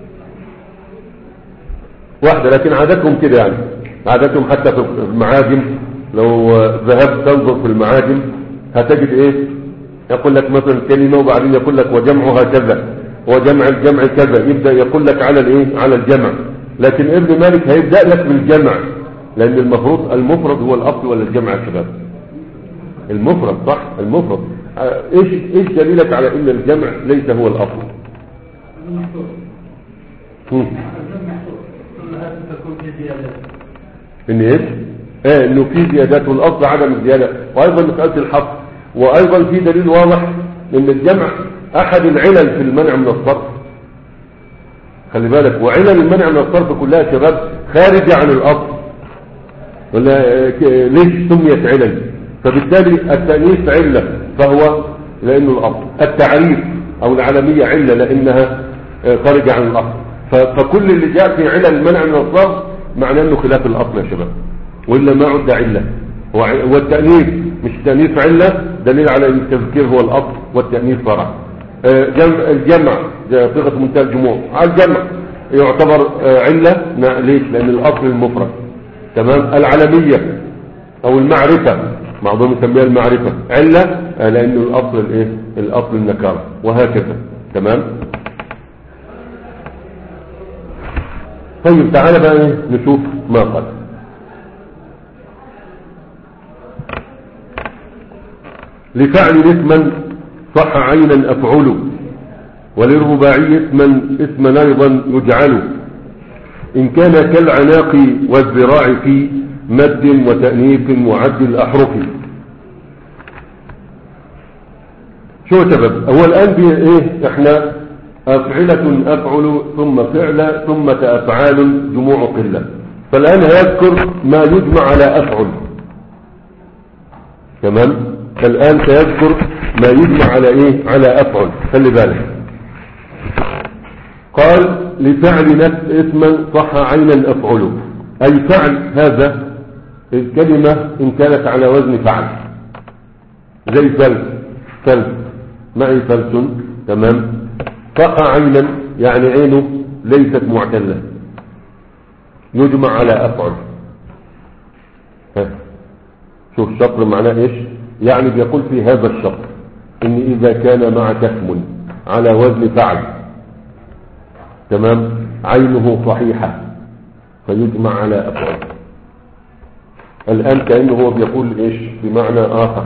واحدة. لكن عادتهم كده يعني، عادتهم حتى في المعاجم، لو ذهبت تنظر في المعاجم هتجد ايه، يقول لك مثلا كلمة وبعدين يقول لك وجمعها كذا وجمع الجمع كذا، يبدأ يقول لك على الايه على الجمع. لكن ابن مالك هيبدأ لك بالجمع، لان المفروض المفرد هو الاصل ولا الجمع يا شباب؟ المفرد صح، المفرد. اه ايش ايش دليلك على ان الجمع ليس هو الاصل؟ ان ايش اه انه في زيادات والاصل عدم الزياده، وايضا مساله الحصر، وايضا في دليل واضح ان الجمع احد العلل في المنع من الصرف. خلي بالك، وعلل المنع من الصرف كلها شباب خارجه عن الاصل، ولا ليش سميت علل؟ فبالتالي التأنيث علة فهو لانه الاصل، التعريف او العلمية علة لانها خارجه عن الاصل. فكل اللي جاء في علل المنع من الصرف معناه انه خلاف الاصل يا شباب، والا ما عد علة. والتأنيث مش التأنيث علة، دليل على ان التذكير هو الاصل والتأنيث فرع. جمع الجمع صيغه منتهى الجموع على الجمع يعتبر علة، ليش؟ لان الاصل المفرد. تمام. العلمية او المعرفة بعضهم يسميها المعرفة علة لانه الاصل الايه الاصل النكارة، وهكذا. تمام. طيب تعالى بقى نشوف ما قال. لفعل اسما صح عينا افعل، وللرباعي اسما اسما ايضا يجعل، ان كان كالعناق والذراع في مد وتأنيث وعد الاحرف. شو يا شباب؟ هو الان بي ايه احنا أفعلة أفعل ثم فعل ثم أفعال جموع قلة، فالآن هيذكر ما يجمع على أفعل. تمام. الآن سيذكر ما يجمع على إيه على أفعل. خلي بالك، قال لفعل نفس اسما صح عينا أفعل، أي فعل هذا الكلمة إن كانت على وزن فعل، زي فلس، فلس معي فلس. تمام. صح عينا يعني عينه ليست معتلة، يجمع على أفعل. شوف الشطر معناه ايش؟ يعني بيقول في هذا الشطر ان اذا كان معك اسم على وزن فعل، تمام، عينه صحيحة فيجمع على أفعل. الآن كأنه هو بيقول ايش بمعنى آخر،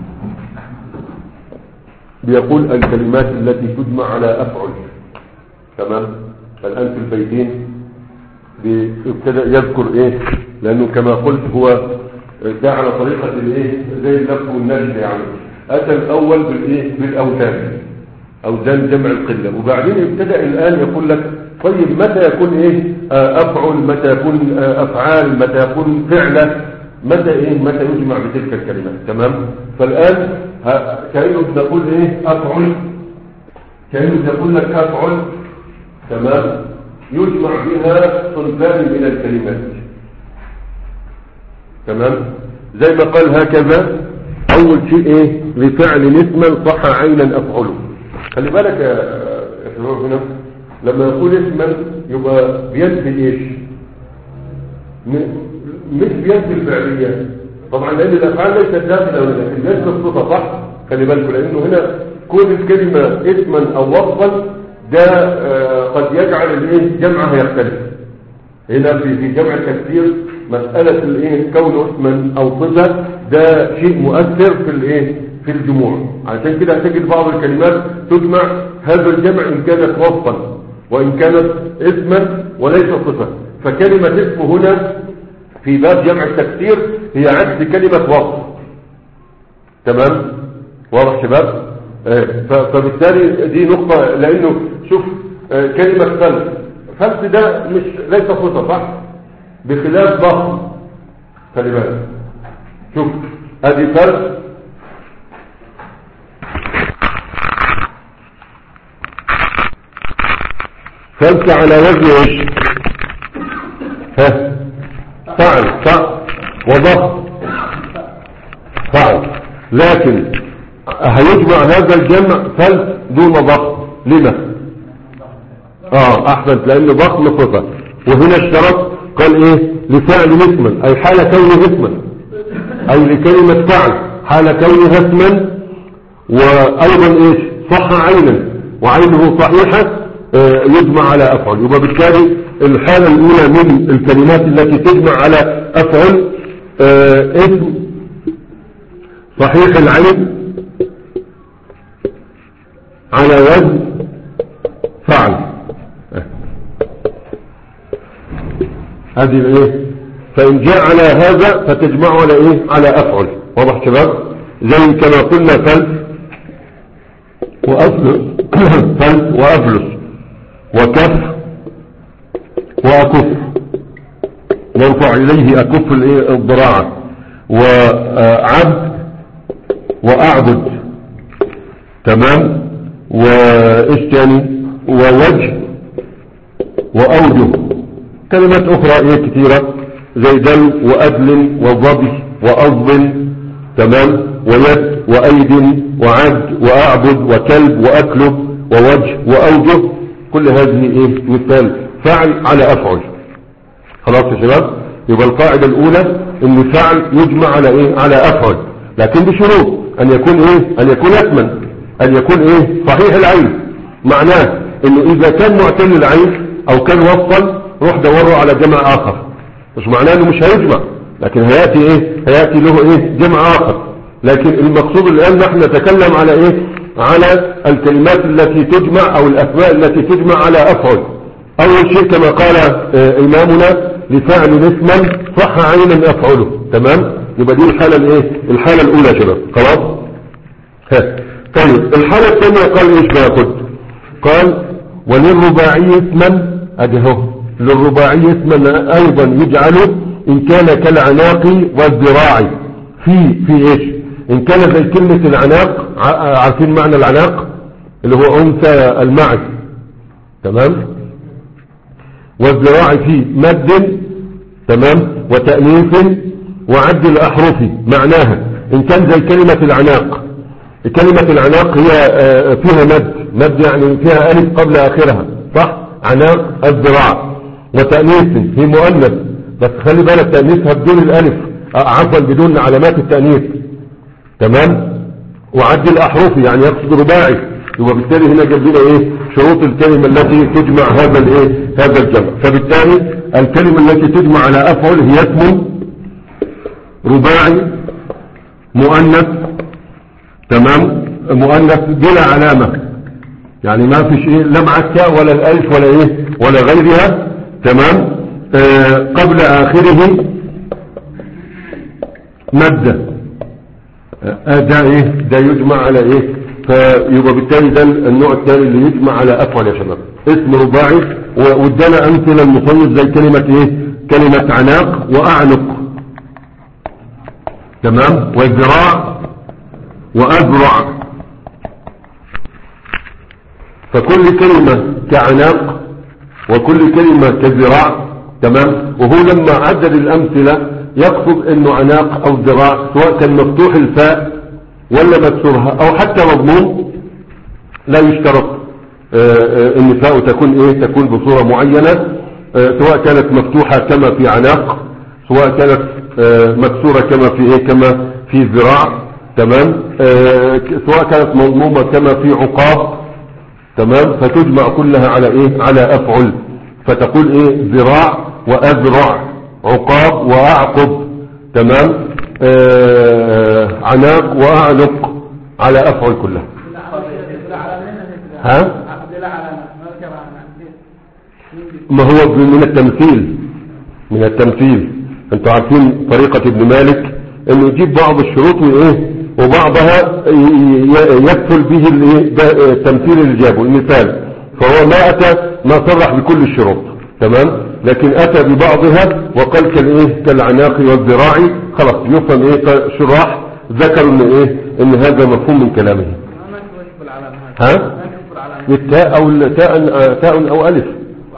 بيقول الكلمات التي تجمع على أفعل. تمام. الآن في البيتين بيبتدأ يذكر ايه، لأنه كما قلت هو ده على طريقة الايه زي اللف والنشر، يعني أتى الأول بالايه بالأوزان، أوزان جمع القلة، وبعدين ابتدأ الآن يقول لك طيب متى يكون ايه أفعل، متى يكون أفعال، متى يكون فعلة، متى ايه متى يجمع بتلك الكلمات. تمام. فالآن كأنه تقول ايه أفعل، كأنه تقول لك أفعل. تمام. يجمع بها صنفان من الكلمات. تمام. زي ما قال هكذا اول شيء ايه لفعل اسما صح عينا افعله. خلي بالك يا شباب هنا لما يقول اسما يبقى بينفي ايش؟ مش بينفي الفعليات طبعا، لان الافعال ليست داخله ولا لكن ليست الصفه، صح؟ خلي بالكم، لانه هنا كل الكلمه اسما او وصفا ده آه قد يجعل الايه جمعها يختلف. هنا في في جمع التكسير مساله الايه كونه اسما او صفه ده شيء مؤثر في الايه في الجموع. عشان كده هتجد بعض الكلمات تجمع هذا الجمع ان كانت وصفا وان كانت اسما وليس صفه. فكلمه اسم هنا في باب جمع التكسير هي عكس كلمه وصف. تمام. واضح شباب؟ فبالتالي دي نقطة، لأنه شوف كلمة فلس، فلس ده مش ليس صفة، صح؟ بخلاف ضخم. خلي بالك، شوف هذه فلس فلت على وزن ايش؟ ها فعل فعل وضغط فعل، لكن هيجمع هذا الجمع فلت دون ضغط. لما؟ اه احسنت، لانه ضغط صفة، وهنا اشترط قال ايه؟ لفعل اسما، اي حال كونه اسما، اي لكلمة فعل حال كونها اسما، وايضا ايش؟ صح عينا، وعينه صحيحة آه يجمع على افعل. يبقى بالتالي الحالة الاولى من الكلمات التي تجمع على افعل آه اسم صحيح العين على وزن فعل، هذه الايه؟ فان جاء على هذا فتجمعه على ايه؟ على افعل. واضح شباب؟ زي كما قلنا فلت وافلس فلت وافلس وكف واكف، نرفع اليه اكف الايه؟ الضراعة، وعبد واعبد، تمام، وايش تاني؟ ووجه واوجه، كلمات اخرى ايه كثيرة زي دل وادل وضبي واظل، تمام، ويد وايد وعبد واعبد وكلب واكلب ووجه واوجه، كل هذه ايه؟ مثال فعل على افعل. خلاص يا شباب؟ يبقى القاعدة الاولى ان فعل يجمع على ايه؟ على افعل، لكن بشروط ان يكون ايه؟ ان يكون اسما، ان يكون ايه؟ صحيح العين. معناه انه اذا كان معتل العين او كان وصل روح دوره على جمع اخر، مش معناه انه مش هيجمع، لكن هياتي ايه؟ هياتي له ايه؟ جمع اخر. لكن المقصود الان نحن نتكلم على ايه؟ على الكلمات التي تجمع او الاسماء التي تجمع على افعل. اول شيء كما قال آه امامنا لفعل اسما صح عينا افعله، تمام. يبقى دي الحالة الايه؟ الحالة الاولى يا شباب. خلاص. ها طيب الحالة الثانية قال ايش بياخد؟ قال وللرباعي اسما، اجهه للرباعي اسما ايضا يجعل ان كان كالعناق والذراع. في في ايش؟ ان كان زي كلمة العناق، عارفين معنى العناق اللي هو انثى المعز، تمام، والذراع في مد، تمام، وتأنيث وعد الأحرف. معناها إن كان زي كلمة العناق، كلمة العناق هي فيها مد، مد يعني فيها ألف قبل آخرها، صح؟ عناق الذراع. وتأنيث هي مؤنث، بس خلي بالك تأنيثها بدون الألف، عفوا بدون علامات التأنيث، تمام. وعد الأحرف يعني يقصد رباعي. وبالتالي هنا جاب لنا ايه؟ شروط الكلمة التي تجمع هذا الايه؟ هذا الجمع. فبالتالي الكلمة التي تجمع على افعل هي اسم رباعي مؤنث، تمام، مؤنث بلا علامة، يعني ما فيش ايه؟ لا مع التاء ولا الالف ولا ايه؟ ولا غيرها، تمام. آه قبل اخره مادة، آه ده ايه؟ ده يجمع على ايه؟ فيبقى بالتالي ده النوع الثاني اللي يجمع على افعل يا شباب، اسم رباعي. وادانا امثله المصنف زي كلمه ايه؟ كلمه عناق واعنق، تمام، والذراع واذرع. فكل كلمه كعناق وكل كلمه كذراع، تمام. وهو لما عدد الامثله يقصد انه عناق او ذراع سواء كان مفتوح الفاء ولا مكسورها او حتى مضموم، لا يشترط ان الفاء تكون ايه؟ تكون بصورة معينة، سواء كانت مفتوحة كما في عناق، سواء كانت مكسورة كما في ايه؟ كما في ذراع، تمام، سواء كانت مضمومة كما في عقاب، تمام. فتجمع كلها على ايه؟ على افعل. فتقول ايه؟ ذراع واذرع، عقاب واعقب، تمام، آه عناق واعنق، على افعل كلها. ها ما هو من التمثيل، من التمثيل. انتوا عارفين طريقة ابن مالك انه يجيب بعض الشروط وايه؟ وبعضها يكفل به التمثيل اللي جابه المثال. فهو ما اتى ما صرح بكل الشروط، تمام، لكن اتى ببعضها وقال كالايه؟ كالعناق والذراع. خلاص يفهم ايه؟ شراح ذكروا ان ايه؟ ان هذا مفهوم من كلامه. ها؟ التاء او تاء تاء او الف،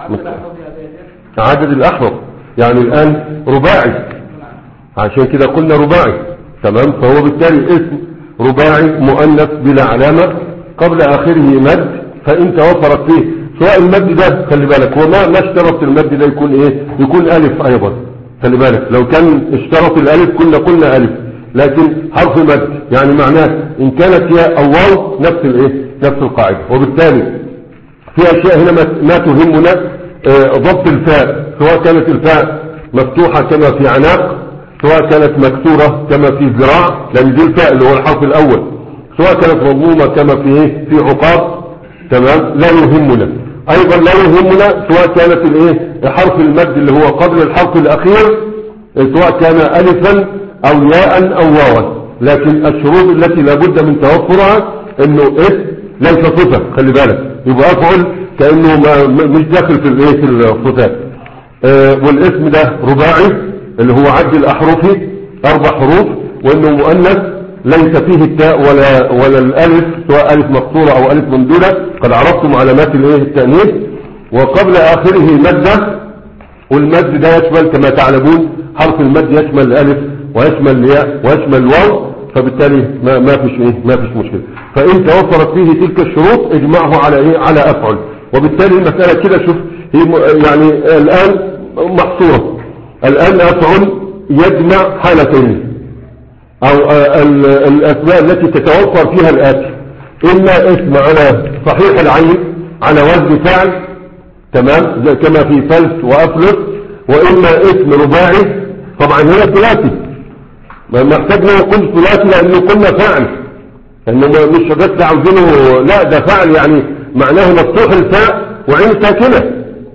عدد الأحرف يعني الآن رباعي، عشان كده قلنا رباعي. تمام. فهو بالتالي اسم رباعي مؤنث بلا علامة قبل آخره مد، فإن توفرت فيه سواء المد ده خلي بالك هو ما ما اشترط المد ده يكون ايه، يكون ألف أيضا. خلي بالك لو كان اشترط الألف كنا قلنا ألف، لكن حرف مد يعني معناه إن كانت ياء أو واو نفس الايه، نفس القاعدة. وبالتالي في أشياء هنا ما تهمنا اه ضبط الفاء، سواء كانت الفاء مفتوحة كما في عناق، سواء كانت مكسورة كما في ذراع لأن دي الفاء اللي هو الحرف الأول، سواء كانت مضمومة كما في ايه، في عقاب. تمام. لا يهمنا أيضا، لا يهمنا سواء كانت الايه، حرف المد اللي هو قبل الحرف الأخير سواء كان ألفا أو ياء أو واوا، لكن الشروط التي لابد من توفرها انه اسم ليس صفة. خلي بالك يبقى أفعل كأنه ما مش داخل في الايه، في الصفات. آه والاسم ده رباعي اللي هو عد الأحرف أربع حروف، وإنه مؤنث ليس فيه التاء ولا ولا الألف، سواء ألف مقصورة أو ألف ممدودة، قد عرفتم علامات الايه، التأنيث. وقبل آخره مادة، والمد ده يشمل كما تعلمون حرف المد يشمل الألف ويشمل الياء ويشمل الواو، فبالتالي ما ما فيش ايه، ما فيش مشكلة. فإن توفرت فيه تلك الشروط اجمعه على ايه، على أفعل. وبالتالي المسألة كده شوف هي يعني الآن محصورة، الآن أفعل يجمع حالتين أو الأسماء التي تتوفر فيها الآتي: إما اسم على صحيح العين على وزن فعل، تمام، كما في فلس وأفلس، وإما اسم رباعي. طبعا هنا ثلاثي، ما محتاجنا نقول ثلاثي لأنه قلنا فعل، إنه مش بس عاوزينه، لا ده فعل يعني معناه مفتوح الفاء وعين ساكنة.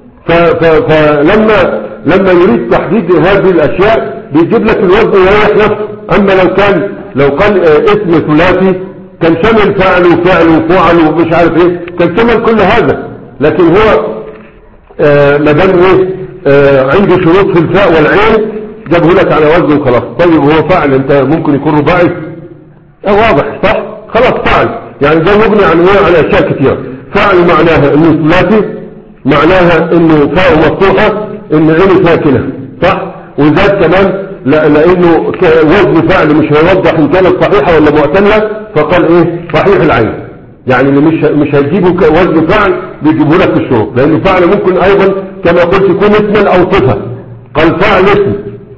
فلما لما يريد تحديد هذه الأشياء بيجيب لك الوزن ويريح نفسه. أما لو كان لو قال اسم ثلاثي كان شمل فعل وفعل وفعل ومش عارف ايه، كان شمل كل هذا. لكن هو آه ما دام ايه آه عنده شروط في الفاء والعين جابه لك على وزن وخلاص. طيب هو فعل انت ممكن يكون رباعي؟ اه واضح صح، خلاص فعل يعني ده يغني عن ايه، عن اشياء كثيره. فعل معناها انه ثلاثي، معناها انه فاء مفتوحه، ان عينه ساكنه، صح. وزاد كمان لا لانه وزن فعل مش هيوضح ان كانت صحيحه ولا معتله، فقال ايه، صحيح العين. يعني اللي مش مش هيجيبوا وزن فعل بيجيبوا لك الشروط، لانه فعل ممكن ايضا كما قلت يكون اسما او صفه. قال فعل اسم،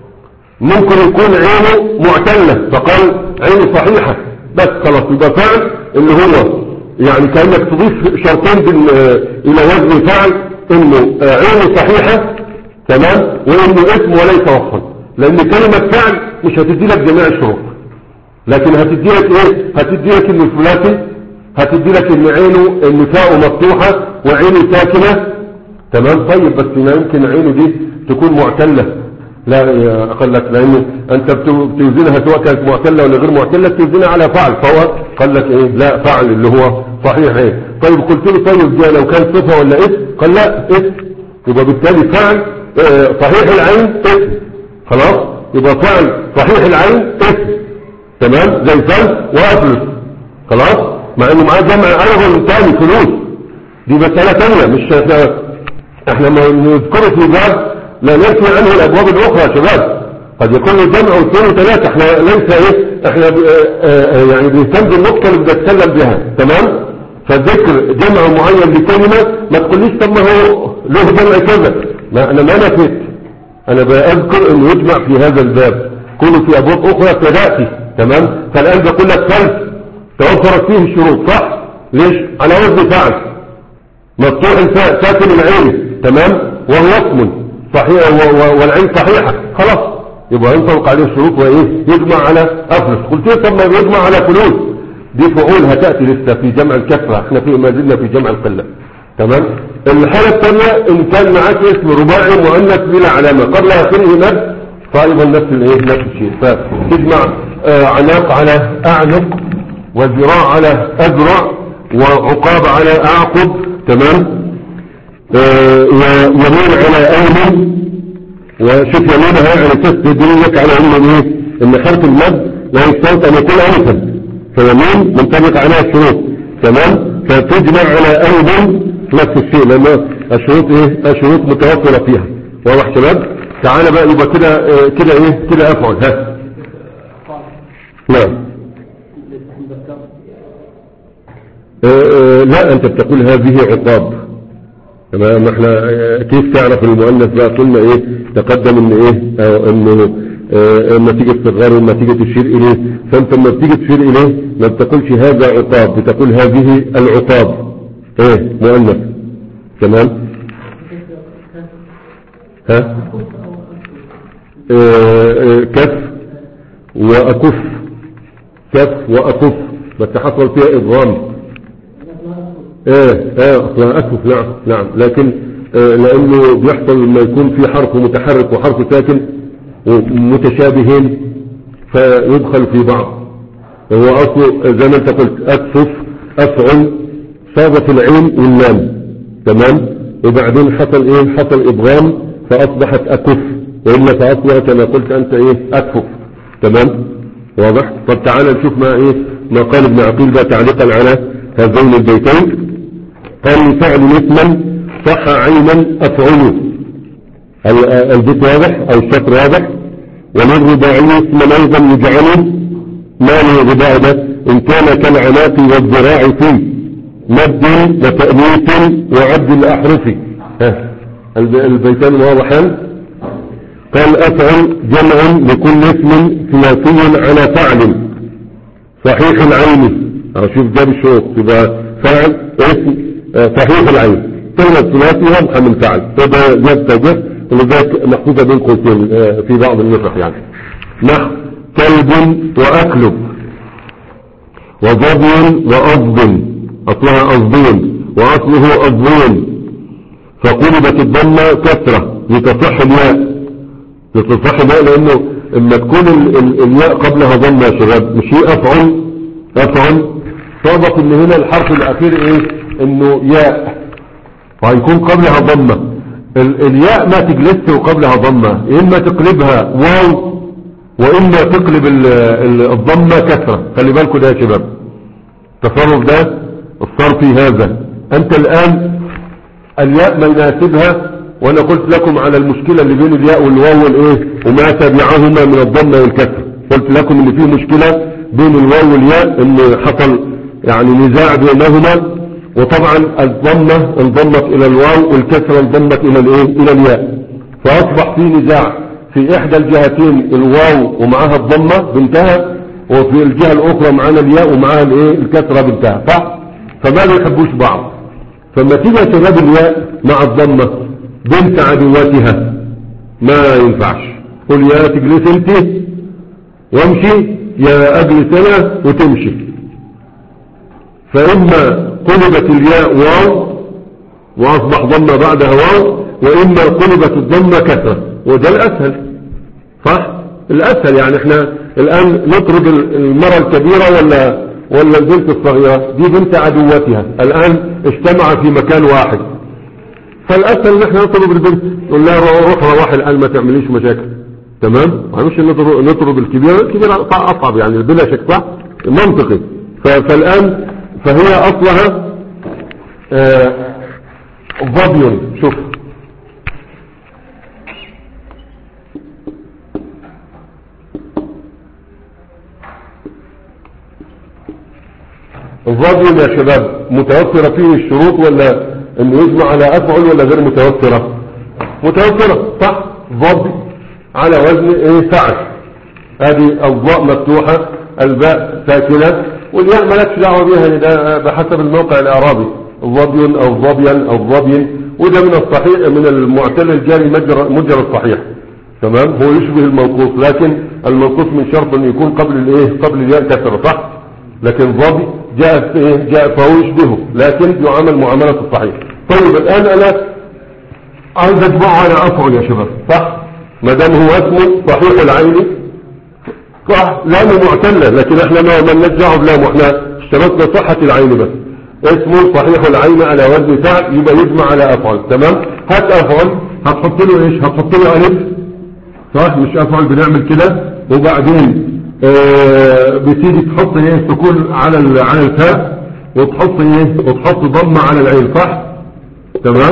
ممكن يكون عينه معتله فقال عينه صحيحه بس، خلاص يبقى فعل اللي هو يعني كانك تضيف شرطين الى وزن فعل، انه عينه صحيحه تمام، وانه اسم وليس وصفا. لان كلمه فعل مش هتدي لك جميع الشروط، لكن هتدي لك ايه، هتدي لك انه ثلاثي، هتدي لك ان عينه ان فاءه مفتوحه وعينه ساكنه، تمام. طيب بس ما يمكن عينه دي تكون معتله، لا قال لك لانه انت بتوزنها سواء كانت معتله ولا غير معتله بتوزنها على فعل، فهو قال لك ايه، لا فعل اللي هو صحيح ايه. طيب قلت له طيب ده لو كان صفه ولا اسم؟ قال لا اسم. يبقى بالتالي فعل اه صحيح العين اسم، خلاص يبقى فعل صحيح العين اسم، تمام، زي فلس وافلس، خلاص. مع انه معاه جمع ايضا ثاني فلوس، دي مساله ثانيه مش احنا احنا ما نذكره في باب لا نرفع عنه الابواب الاخرى يا شباب. قد يكون الجمع واثنين وثلاثه، احنا ليس ايه، احنا يعني بنهتم بالنقطه اللي بنتكلم بها، تمام. فذكر جمع معين لكلمه ما تقوليش طب ما هو له جمع كذا، ما انا ما نفيت، انا بذكر انه يجمع في هذا الباب كله في ابواب اخرى تاتي، تمام. فالان بقول لك فلس توفرت فيه الشروط، صح، ليش؟ على وزن فعل، مفتوح الفاء ساكن العين، تمام، وهو اسم صحيح والعين صحيحه، خلاص يبقى ينطبق عليه الشروط وايه، يجمع على افلس. قلت له طب ما يجمع على فلوس، دي فعول هتاتي لسه في جمع الكثره، احنا في ما زلنا في جمع القله، تمام. الحاله الثانيه ان كان معاك اسم رباعي مؤنث بلا علامه قبل اخره مد، فايضا نفس الايه، نفس الشيء، فتجمع آه عناق على اعنق، وذراع على اذرع، وعقاب على اعقب، تمام. آه ويمين على ايمن، وشوف يمينها يعني تستدلك على ان ايه، ان حرف المد لا يستوت ان يكون الفا، فيمين منطبق عليها الشروط، تمام. فتجمع على ايمن نفس الشيء، لانه الشروط ايه الشروط متوفرة فيها. واضح شباب؟ تعالى بقى يبقى كده اه كده ايه كده افعل. ها نعم. اه اه لا انت بتقول هذه عقاب. تمام. احنا اه كيف تعرف المؤنث بقى؟ قلنا ايه تقدم ان ايه اه انه اما تيجي تصغره وما تيجي تشير اليه، فانت لما بتيجي تشير اليه ما بتقولش هذا عقاب، بتقول هذه العقاب ايه مؤنث. تمام. ها اه اه كف واكف، كف واكف بس حصل فيها ادغام. ايه ايه اصلا اكف. نعم نعم. لكن اه لانه بيحصل لما يكون في حرف متحرك وحرف ساكن ومتشابهين فيدخل في بعض. هو اصله زي ما انت قلت اكفف افعل صادت العين واللام. تمام. وبعدين حصل ايه حصل ادغام فاصبحت اكف، والا فاصلها كما قلت انت ايه اكفف. تمام. واضح؟ طب تعالى نشوف ما ايه ما قال ابن عقيل بقى تعليقا على هذين البيتين. قال فعل اسما صح عينا افعله. البيت واضح او الشطر واضح. ومن رباعي اسما ايضا يجعله ما له رباع ده ان كان كالعناق والذراع فيه مد وتأنيث وعد الاحرف. ها البيتان واضحان. قال افعل جمع لكل اسم ثلاثي على فعل صحيح العين. شوف ده بالشروط يبقى فعل اسم صحيح العين كلمة ثلاثي واضحة من فعل. هذا زاد توجه ولذلك محفوظة بين قوسين في بعض النسخ يعني. نحو كلب واكلب وضبي واصب اصلها اصبين واصله اصبين فقلبت الضمة كسرة لتصح الياء. لتصح الياء لانه لما تكون ال ال الياء قبلها ضمة يا شباب مش هي افعل افعل صادف ان هنا الحرف الاخير ايه انه ياء وهيكون قبلها ضمة. الياء ما تجلس وقبلها ضمة، اما تقلبها واو واما تقلب الضمة كسرة. خلي بالكم ده يا شباب التصرف ده الصرفي هذا. انت الان الياء ما يناسبها، وانا قلت لكم على المشكلة اللي بين الياء والواو والايه وما تبعهما من الضمة والكسر. قلت لكم ان في مشكلة بين الواو والياء ان حصل يعني نزاع بينهما، وطبعا الضمة انضمت الى الواو والكسرة انضمت الى الايه الى الياء، فاصبح في نزاع في احدى الجهتين الواو ومعها الضمة بنتها، وفي الجهة الاخرى معانا الياء ومعها الايه الكسرة بنتها. صح؟ فما بيحبوش بعض. فما تيجي شباب الياء مع الضمة بنت عدوتها ما ينفعش. قل يا تجلس انت وامشي يا اجلس انا وتمشي. فاما قلبت الياء واو واصبح ضمة بعدها واو، واما قلبت الضمة كسرة، وده الاسهل. صح؟ الاسهل يعني احنا الان نطرد المرأة الكبيرة ولا ولا البنت الصغيرة دي بنت عدوتها الان اجتمع في مكان واحد، فالاسهل ان احنا نطرد البنت نقول لها روح روح الان ما تعمليش مشاكل. تمام؟ مش نطرد الكبيرة. الكبيرة اصعب يعني بلا شك. صح؟ منطقي. فالان فهي اصلها ضبي. آه شوف الضبي يا شباب متوفرة فيه الشروط ولا انه يجمع على افعل ولا غير متوفرة؟ متوفرة. صح؟ ضبي على وزن ايه فعل. هذه الضاء مفتوحة الباء ساكنة والياء مالكش دعوه بها، ده بحسب الموقع الاعرابي ضبي او ضبيا او ضبي، وده من الصحيح من المعتل الجاري مجرى مجرى الصحيح. تمام؟ هو يشبه المنقوص، لكن المنقوص من شرط ان يكون قبل الايه قبل الياء كسره. صح؟ لكن ضبي جاء ايه جاء فهو يشبهه لكن يعامل معامله الصحيح. طيب الان انا عايز اجمعه على افعل يا شباب. صح؟ ما دام هو اسمه صحيح العين صح لام معتلة، لكن احنا ما نرجعه بلام، واحنا اشترطنا صحة العين بس. اسمه صحيح العين على وزن فعل يبقى يجمع على افعل. تمام؟ هات افعل هتحط له ايش؟ هتحط له الف. صح؟ مش افعل بنعمل كده وبعدين اه بتيجي تحط ايه سكون على على الفاء وتحط ايه وتحط ضمة على العين. صح؟ تمام؟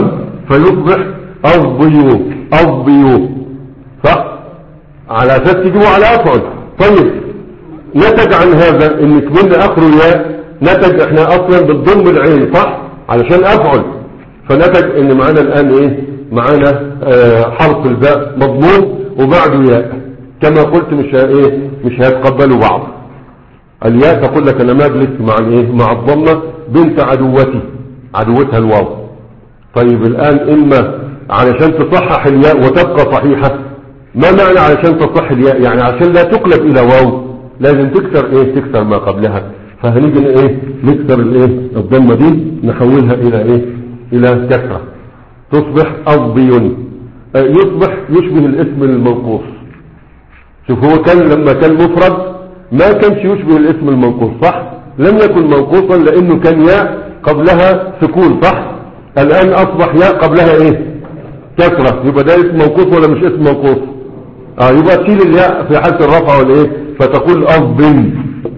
فيصبح أضبيو أضبيو، صح؟ على أساس تجيبه على أفعل. طيب نتج عن هذا ان كمان اخره ياء، نتج احنا اصلا بالضم العين، صح؟ علشان افعل، فنتج ان معانا الان ايه؟ معانا آه حرف الباء مضموم وبعده ياء، كما قلت مش ايه مش هيتقبلوا بعض. الياء تقول لك انا ما اجلس مع الايه؟ مع الضمه بنت عدوتي، عدوتها الواو. طيب الان اما علشان تصحح الياء وتبقى صحيحه، ما معنى علشان تصح الياء؟ يعني علشان لا تقلب الى واو لازم تكسر ايه؟ تكسر ما قبلها. فهنيجي ايه؟ نكسر الايه؟ الضمه دي نحولها الى ايه؟ الى كسره، تصبح أضبي. آه يصبح يشبه الاسم المنقوص. شوف هو كان لما كان مفرد ما كانش يشبه الاسم المنقوص، صح؟ لم يكن منقوصا لانه كان ياء قبلها سكون، صح؟ الان اصبح ياء قبلها ايه؟ كسره، يبقى ده اسم منقوص ولا مش اسم منقوص؟ اه يبقى تشيل الياء في حالة الرفع والايه؟ فتقول أضبن،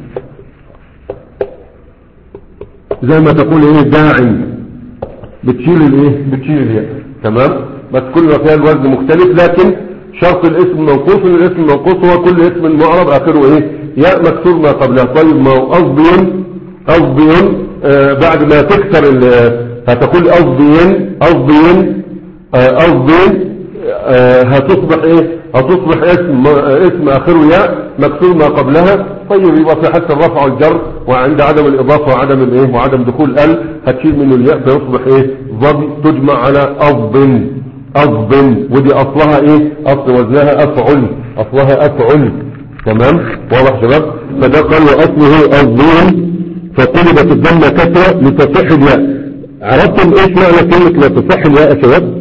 زي ما تقول ايه؟ داعي، بتشيل الايه؟ بتشيل الياء، تمام؟ بس كل ما فيها الوزن مختلف، لكن شرط الاسم المنقوص ان الاسم المنقوص هو كل اسم معرب اخره ايه؟ ياء مكسور ما قبلها. طيب ما هو أضبن، أضبن آه بعد ما تكسر هتقول أضبن، أضبن آه أضبن آه هتصبح ايه؟ هتصبح اسم اسم اخره ياء مكسور ما قبلها. طيب يبقى في حالة الرفع والجر وعند عدم الاضافه وعدم الايه؟ وعدم دخول ال هتشيل منه الياء فيصبح ايه؟ ضبي، تجمع على اضبن، اضبن، ودي اصلها ايه؟ اصل وزنها افعل، اصلها افعل، تمام؟ واضح شباب؟ فده قال واصله اضبن فقلبت الضمه كسره لتصح الياء. عرفتم ايش معنى كلمه لتصح الياء يا شباب؟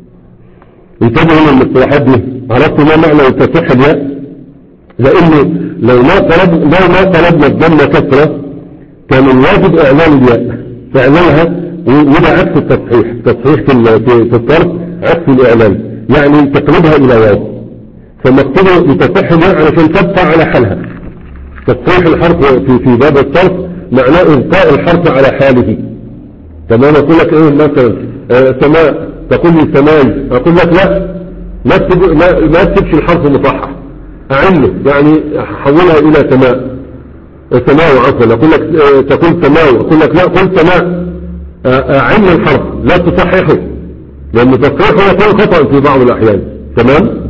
انتبهوا من المصطلحات دي. عرفتوا ما معنى لتصح الياء؟ لانه لو ما طلب لو ما طلبنا الضمه كسره كان الواجب اعلان الياء، اعلانها، وده عكس التصحيح. التصحيح في الصرف عكس الاعلان، يعني تقلبها الى واو. فمكتوب لتصح الياء علشان تبقى على حالها. تصحيح الحرف في في باب الصرف معناه ابقاء الحرف على حاله، تمام؟ اقول لك ايه مثلا آه سماء، تقول لي سماي، اقول لك لا، ما تكتب ما, ما تكتبش الحرف مصحح، اعنه، يعني حولها الى سماء، سماء عفوا. اقول لك آه تقول سماء، اقول لك لا قل سماء، آه اعن الحرف لا تصححه، لان تصحيحه يكون خطأ في بعض الاحيان، تمام؟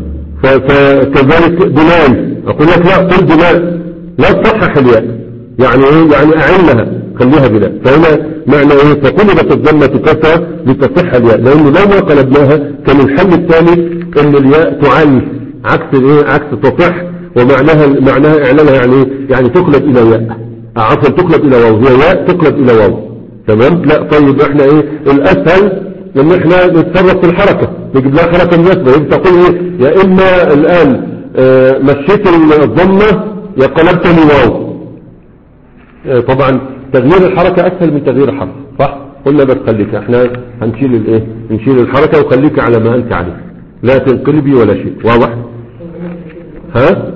فكذلك دماء، اقول لك لا قل دماء، لا تصحح الياء، يعني ايه؟ يعني اعنها، خليها بلا. فهنا معنى ايه؟ فقلبت الضمه كسره لتصح الياء، لانه لو ما قلبناها كان الحل الثاني ان الياء تعاني عكس الايه؟ عكس تصح، ومعناها معناها اعلانها يعني ايه؟ يعني تقلب الى ياء، عفوا تقلب الى واو، هي ياء تقلب الى واو، تمام؟ لا طيب احنا ايه الاسهل؟ ان احنا نتصرف في الحركه، نجيب لها حركه مناسبه. انت تقول ايه؟ يا اما الان اه مشيت الضمه يا قلبتني واو. اه طبعا تغيير الحركة اسهل من تغيير الحرف، صح؟ قلنا بس خليك، احنا هنشيل الايه؟ نشيل الحركة وخليك على ما انت عليه، لا تنقلبي ولا شيء، واضح؟ ها؟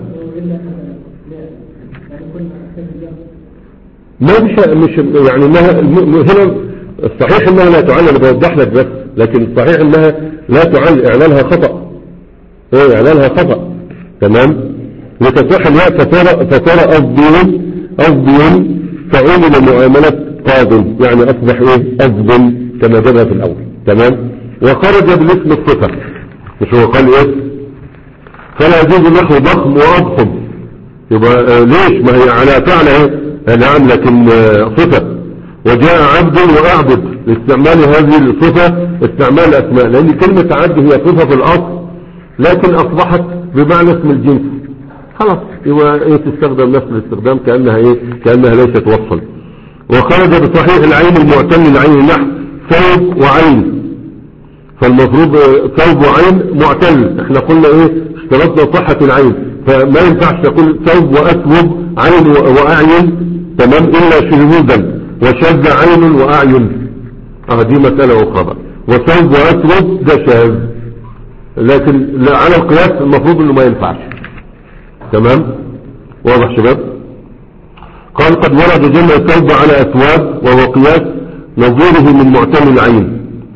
ما مش مش يعني انها هنا الصحيح انها لا تعلل، انا بوضح لك بس، لكن الصحيح انها لا تعلل، اعلانها خطأ، ايه اعلانها خطأ، تمام؟ وتصح الياء فصار فصار أضبين أضبين فعمل معاملة قاض، يعني أصبح إيه؟ أضبن كما جاء في الأول، تمام؟ وخرج بالاسم الصفة، مش هو قال إيه؟ فلا يجوز نحو ضخم وأضخم، يبقى آه ليش؟ ما هي على فعل إيه؟ نعم، لكن آه صفة. وجاء عبد وأعبد لاستعمال هذه الصفة استعمال الأسماء، لأن كلمة عبد هي صفة في الأصل لكن أصبحت بمعنى اسم الجنس، خلاص يبقى ايه؟ تستخدم نفس الاستخدام كأنها ايه؟ كأنها ليست وصفا. وخرج بصحيح العين المعتل العين نحو ثوب وعين، فالمفروض ثوب وعين معتل، احنا قلنا ايه؟ اشترطنا صحة العين، فما ينفعش تقول ثوب وأثوب عين وأعين، تمام؟ إلا شذوذا، وشذ عين وأعين، اه دي مسألة أخرى بقى. وثوب وأثوب ده شاذ، لكن على القياس المفروض انه ما ينفعش، تمام؟ واضح شباب؟ قال قد ورد جمع ثوب على أثواب وهو قياس نظيره من معتل العين،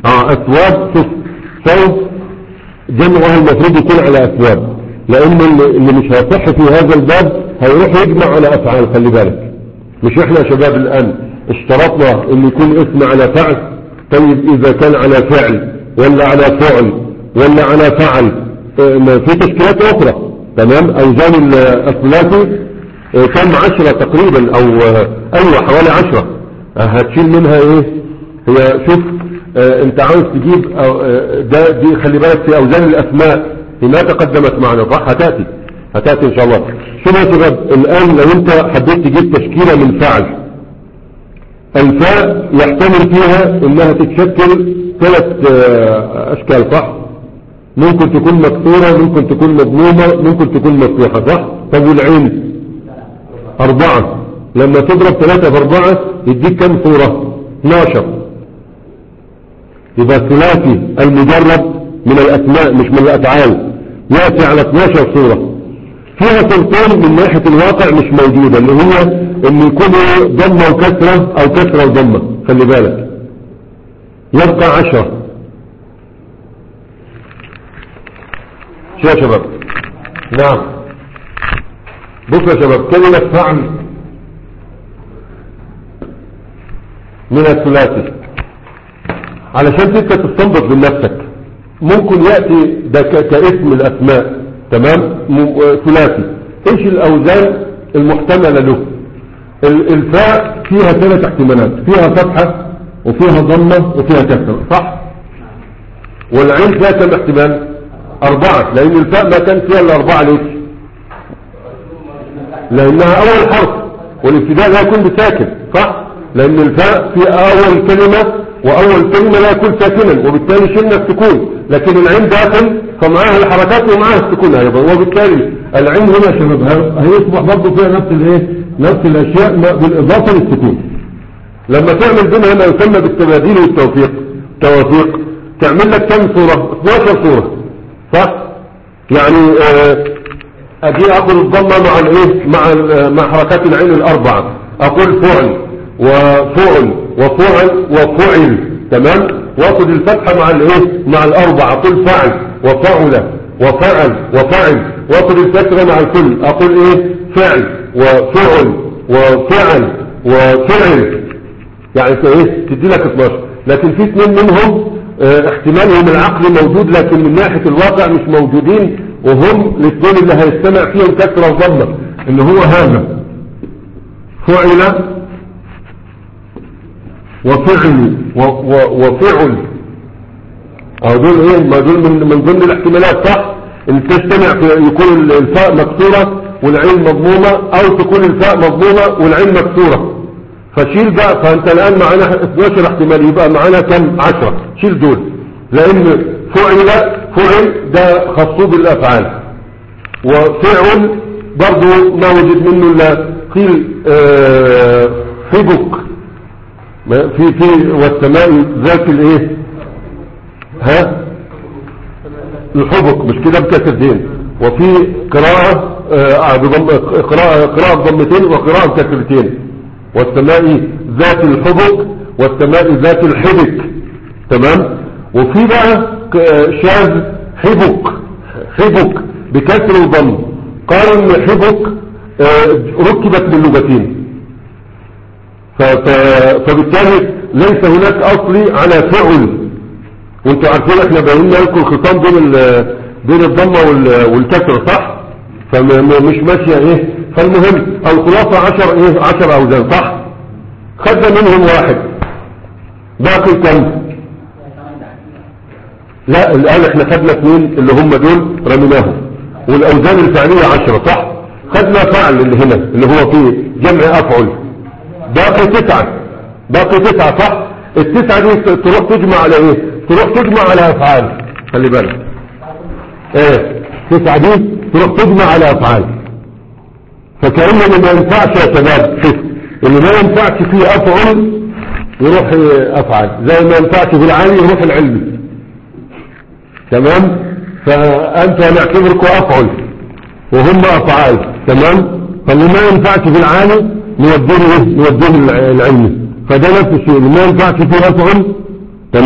اه اثواب. شوف ثوب جمعها المفروض يكون على اثواب، لان اللي مش هيصح في هذا الباب هيروح يجمع على افعال. خلي بالك، مش احنا يا شباب الان اشترطنا ان يكون اسم على فعل. طيب اذا كان على فعل ولا على فعل ولا على فعل في تشكيلات اخرى. تمام. اوزان الثلاثي كم عشرة تقريبا او ايوه حوالي عشرة. هتشيل منها ايه؟ هي شوف اه انت عاوز تجيب اه ده دي خلي بالك في اوزان الاسماء ما تقدمت معنا صح. هتاتي هتاتي ان شاء الله. شوف يا شباب الان لو انت حبيت تجيب تشكيلة من فعل، الفاء يحتمل فيها انها تتشكل ثلاث اه اشكال صح. ممكن تكون مكسورة، ممكن تكون مضمومة، ممكن تكون مفتوحة صح. طب والعين أربعة، لما تضرب ثلاثة في أربعة يديك كم صورة؟ اثناشر. يبقى الثلاثي المجرد من الأسماء مش من الأفعال يأتي على اثناشر صورة. فيها صورتين من ناحية الواقع مش موجودة، اللي هي إن يكون ضمة وكسرة أو كسرة وضمة. خلي بالك يبقى عشرة. شو يا شباب؟ نعم بص يا شباب، كلمة فعل من الثلاثي علشان انت تستنبط بنفسك ممكن يأتي ده كاسم الاسماء. تمام. ثلاثي ايش الاوزان المحتملة له؟ الفاء فيها ثلاث احتمالات، فيها فتحة وفيها ضمة وفيها كسرة صح. والعين فيها كم احتمال؟ اربعة، لان الفاء ما كان فيها الا اربعة. ليش؟ لانها اول حرف والابتداء لا يكون بساكن صح. لان الفاء في اول كلمة واول كلمة لا يكون ساكنا، وبالتالي شلنا السكون. لكن العين داخل فمعاها الحركات ومعاها السكون ايضا، وبالتالي العين هنا يا شباب هيصبح برضه فيها نفس الايه، نفس الاشياء بالاضافة للسكون. لما تعمل بينها ما يسمى بالتباديل والتوفيق توافيق تعمل لك كم صورة؟ اثناشر صورة صح. يعني اه اجي اخذ الضمة مع الايه، مع مع حركات العين الاربعة، اقول فعل وفعل وفعل وفعل. تمام. واخذ الفتحة مع الايه، مع الاربعة، اقول فعل وفعل وفعل وفعل. واخذ الكسرة مع الكل، اقول ايه، فعل وفعل وفعل وفعل. يعني ايه، تدي لك اثناشر. لكن في اثنين منهم اه احتمالهم العقلي موجود، لكن من ناحية الواقع مش موجودين، وهم الاثنين اللي هيستمع فيهم كسرة وضمة، اللي هو هذا فعل وفعل وفعل. او دول ايه، ما دول من من ضمن الاحتمالات صح. ان تجتمع في يكون الفاء مكسورة والعين مضمومة، او تكون الفاء مضمومة والعين مكسورة. فشيل بقى، فانت الان معنا اثناشر احتمال، يبقى معنا كم؟ عشرة. شيل دول، لان فعل فعل ده خاصه بالافعال، وفعل برضو ما وجد منه الا قيل آه حبك في في والسماء ذات الايه، ها الحبك مش كده بكسرتين. وفي قراءة آه بضم قراءة قراءة بضمتين وقراءة بكسرتين. والسماء ذات الحبك والسماء ذات الحبك. تمام. وفي بقى شاذ حبك حبك بكسر وضم. قالوا ان حبك آه ركبت من لغتين، فبالتالي ليس هناك اصلي على فعل. وانتوا عارفين احنا بينا لكم الخصام بين بين الضمه والكسر صح. فمش ماشيه ايه. فالمهم الخلاصه عشر ايه، عشر اوزان صح. خدنا منهم واحد، باقي كم؟ لا الان احنا خدنا اثنين اللي هم دول رميناهم، والاوزان الفعليه عشرة صح. خدنا فعل اللي هنا اللي هو فيه جمع افعل، باقي تسعة، باقي تسعة صح. التسعة دي تروح تجمع على ايه؟ تروح تجمع على افعال. خلي بالك ايه، التسعة دي تروح تجمع على افعال. فكأنه ما ينفعش يا شباب، شوف اللي ما ينفعش فيه افعل يروح افعال، زي ما ينفعش في العالي يروح العلمي. تمام. فانت هنعتبركم افعل وهم افعال. تمام. فاللي ما ينفعش في العالي نوديه ايه، نوديه العلمي. فده نفس الشيء اللي ما ينفعش فيه افعل. تمام.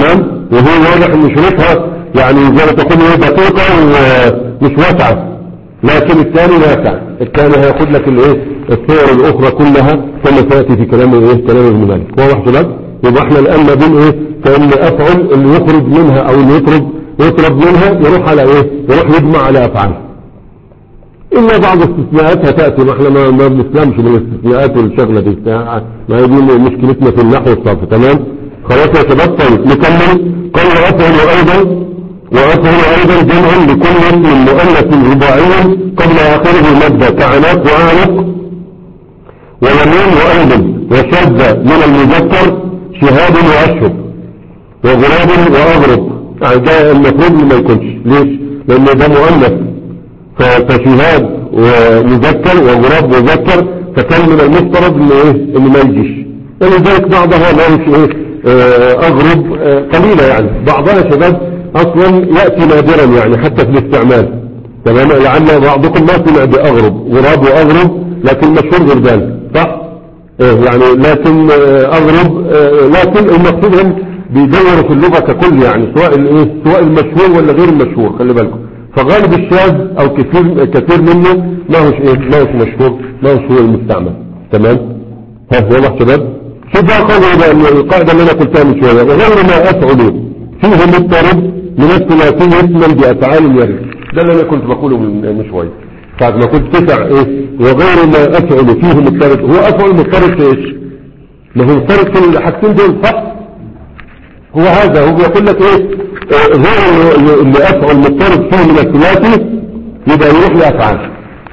وهو واضح ان شروطها يعني زي ما تقول ايه دقيقة ومش واسعة، لكن الثاني واسع. الثاني هياخد لك الايه الصور الاخرى كلها كما سياتي في كلام ايه كلام ابن مالك. واضح شباب؟ يبقى احنا الان ما بين ايه كان افعل اللي يخرج منها او اللي يطرد يطرد منها يروح على ايه يروح يجمع على افعال، الا بعض الاستثناءات هتاتي. ما احنا ما ما بنسلمش من الاستثناءات والشغله دي، ما هي دي مشكلتنا في النحو والصرف. تمام خلاص يا شباب؟ طيب نكمل. قال وافعل ايضا وافعل ايضا جمع لكل من مؤنث رباعي قبل اخره ماده كعناق وعنق ويمين وايضا وشذ من المذكر شهاد واشهب وغراب واغرب. يعني ده المفروض ما يكونش. ليش؟ لان ده مؤنث فشهاد ومذكر وغراب مذكر، فكان من المفترض انه ايه انه ما يجيش. ولذلك بعضها ما مش ايه اه اغرب اه قليلة، يعني بعضها شباب اصلا يأتي نادرا يعني حتى في الاستعمال. تمام؟ لعل بعضكم ما سمع باغرب غراب واغرب لكن مشهور غربان، صح؟ اه يعني لكن اه اغرب اه لكن المقصود هم بيدوروا في اللغة ككل، يعني سواء الايه سواء المشهور ولا غير المشهور. خلي بالكم، فغالب الشاذ او كثير كثير منه ما هوش ايه ما هوش مشهور، ما هوش هو المستعمل. تمام؟ ها واضح شباب؟ شوف بقى قالوا بقى القاعده اللي انا قلتها من شويه، وغير ما افعل فيه مضطرب من الثلاثي اسما بافعال يرد. ده اللي انا كنت بقوله من من شويه بعد ما كنت تسع ايه وغير ما افعل فيه مضطرب. هو افعل مضطرب في ايش؟ ما هو مضطرب في الحاجتين دول، صح؟ هو هذا هو بيقول لك ايه اه غير اللي افعل مضطرب فيه من الثلاثي يبقى يروح لافعال.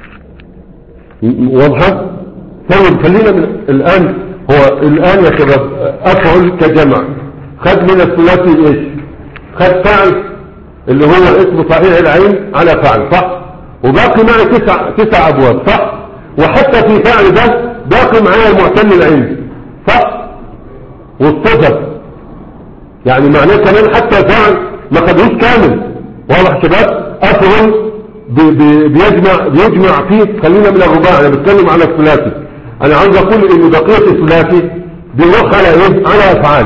واضحه؟ طيب خلينا من الان. هو الان يا شباب افعل كجمع خد من الثلاثي ايش؟ خد فعل اللي هو اسم صحيح العين على فعل، صح؟ وباقي معي تسع تسع ابواب، صح؟ وحتى في فعل ده باقي معايا المعتل العين، صح؟ والصفه يعني معناه كمان حتى فعل ما خدوش كامل. واضح شباب؟ افعل بي بي بيجمع بيجمع فيه. خلينا من الرباع، انا بتكلم على الثلاثي. انا عاوز اقول ان بقيه الثلاثي بيروح على ايه على افعال.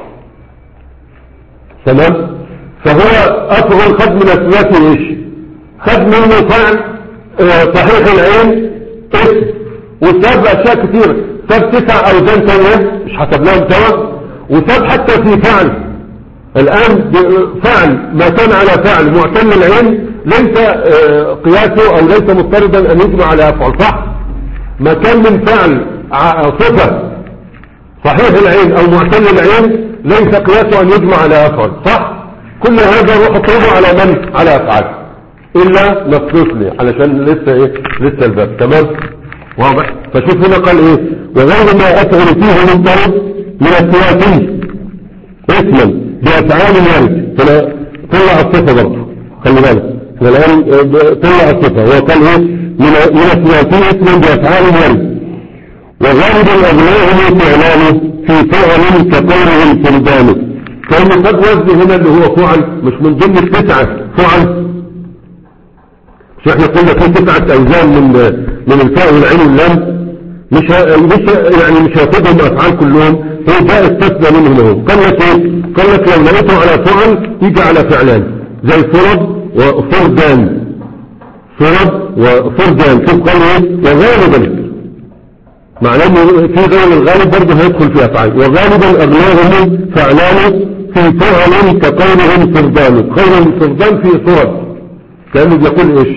تمام؟ فهو افعل خد من الثلاثي ايش؟ خد منه فعل اه صحيح العين اسم، وساب اشياء كتير، ساب تسع اوزان ثانيه مش حسبناهم سوا، وساب حتى في فعل. الآن فعل ما كان على فعل معتل العين ليس اه قياسه او ليس مفترضا ان يجمع على افعل، صح؟ ما كان من فعل صفة صحيح العين او معتل العين ليس قياسه ان يجمع على افعل، صح؟ كل هذا روح اطلبه على من؟ على افعال، الا نصص لي علشان لسه ايه لسه الباب. تمام؟ واضح؟ فشوف هنا قال ايه وغير ما افعل فيه مضطرب من الثلاثي اسما بافعال يرد. طلع الصفة برضه، خلي بالك احنا الان طلع الصفة. هو قال ايه من الثلاثي اسما بافعال يرد وغالب الاغنياء فعلانه في فعل كقوله الفردان. كان قد وزن هنا اللي هو فعل مش من ضمن التسعة فعل، مش احنا قلنا في تسعة اوزان من من الفاء والعين واللام، مش مش يعني مش هياخدهم افعال كلهم، هو جاء استثنى منهم. هو قال لك ايه؟ قال لك لو لقيته على فعل يجي على فعلان زي فرض وفردان. فرض وفردان شوف قال ايه وغالبا، معناه في غير الغالب برضه هيدخل في افعال. وغالبا اغلاهم فعلان في فعل كقولهم فردان. قولهم فردان في فرض لانه بيقول ايش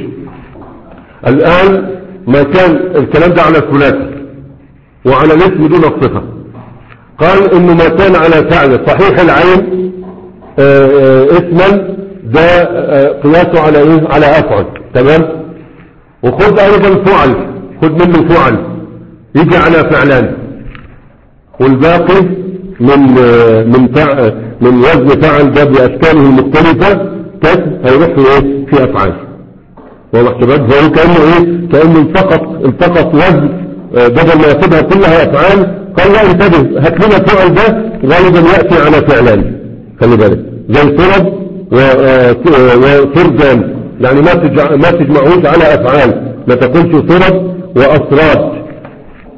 الان ما كان الكلام ده على الثلاثي وعلى الاسم دون الصفة. قال انه ما كان على فعل صحيح العين آآ آآ اسما ده قياسه على ايه على افعل. تمام؟ وخذ ايضا فعل، خذ منه فعل يجي على فعلان، والباقي من من فعل من وزن فعل ده باشكاله المختلفة كسب هيروح في ايه في افعال. واضح شباب؟ هو كانه ايه كانه التقط التقط وزن بدل ما ياخدها كلها افعال. قال لا انتبه هات لنا الفعل ده غالبا ياتي على فعلان، خلي بالك زي فرض وفردان، يعني ما تجع... ما تجمعوش على افعال، ما تكونش فرض واسراد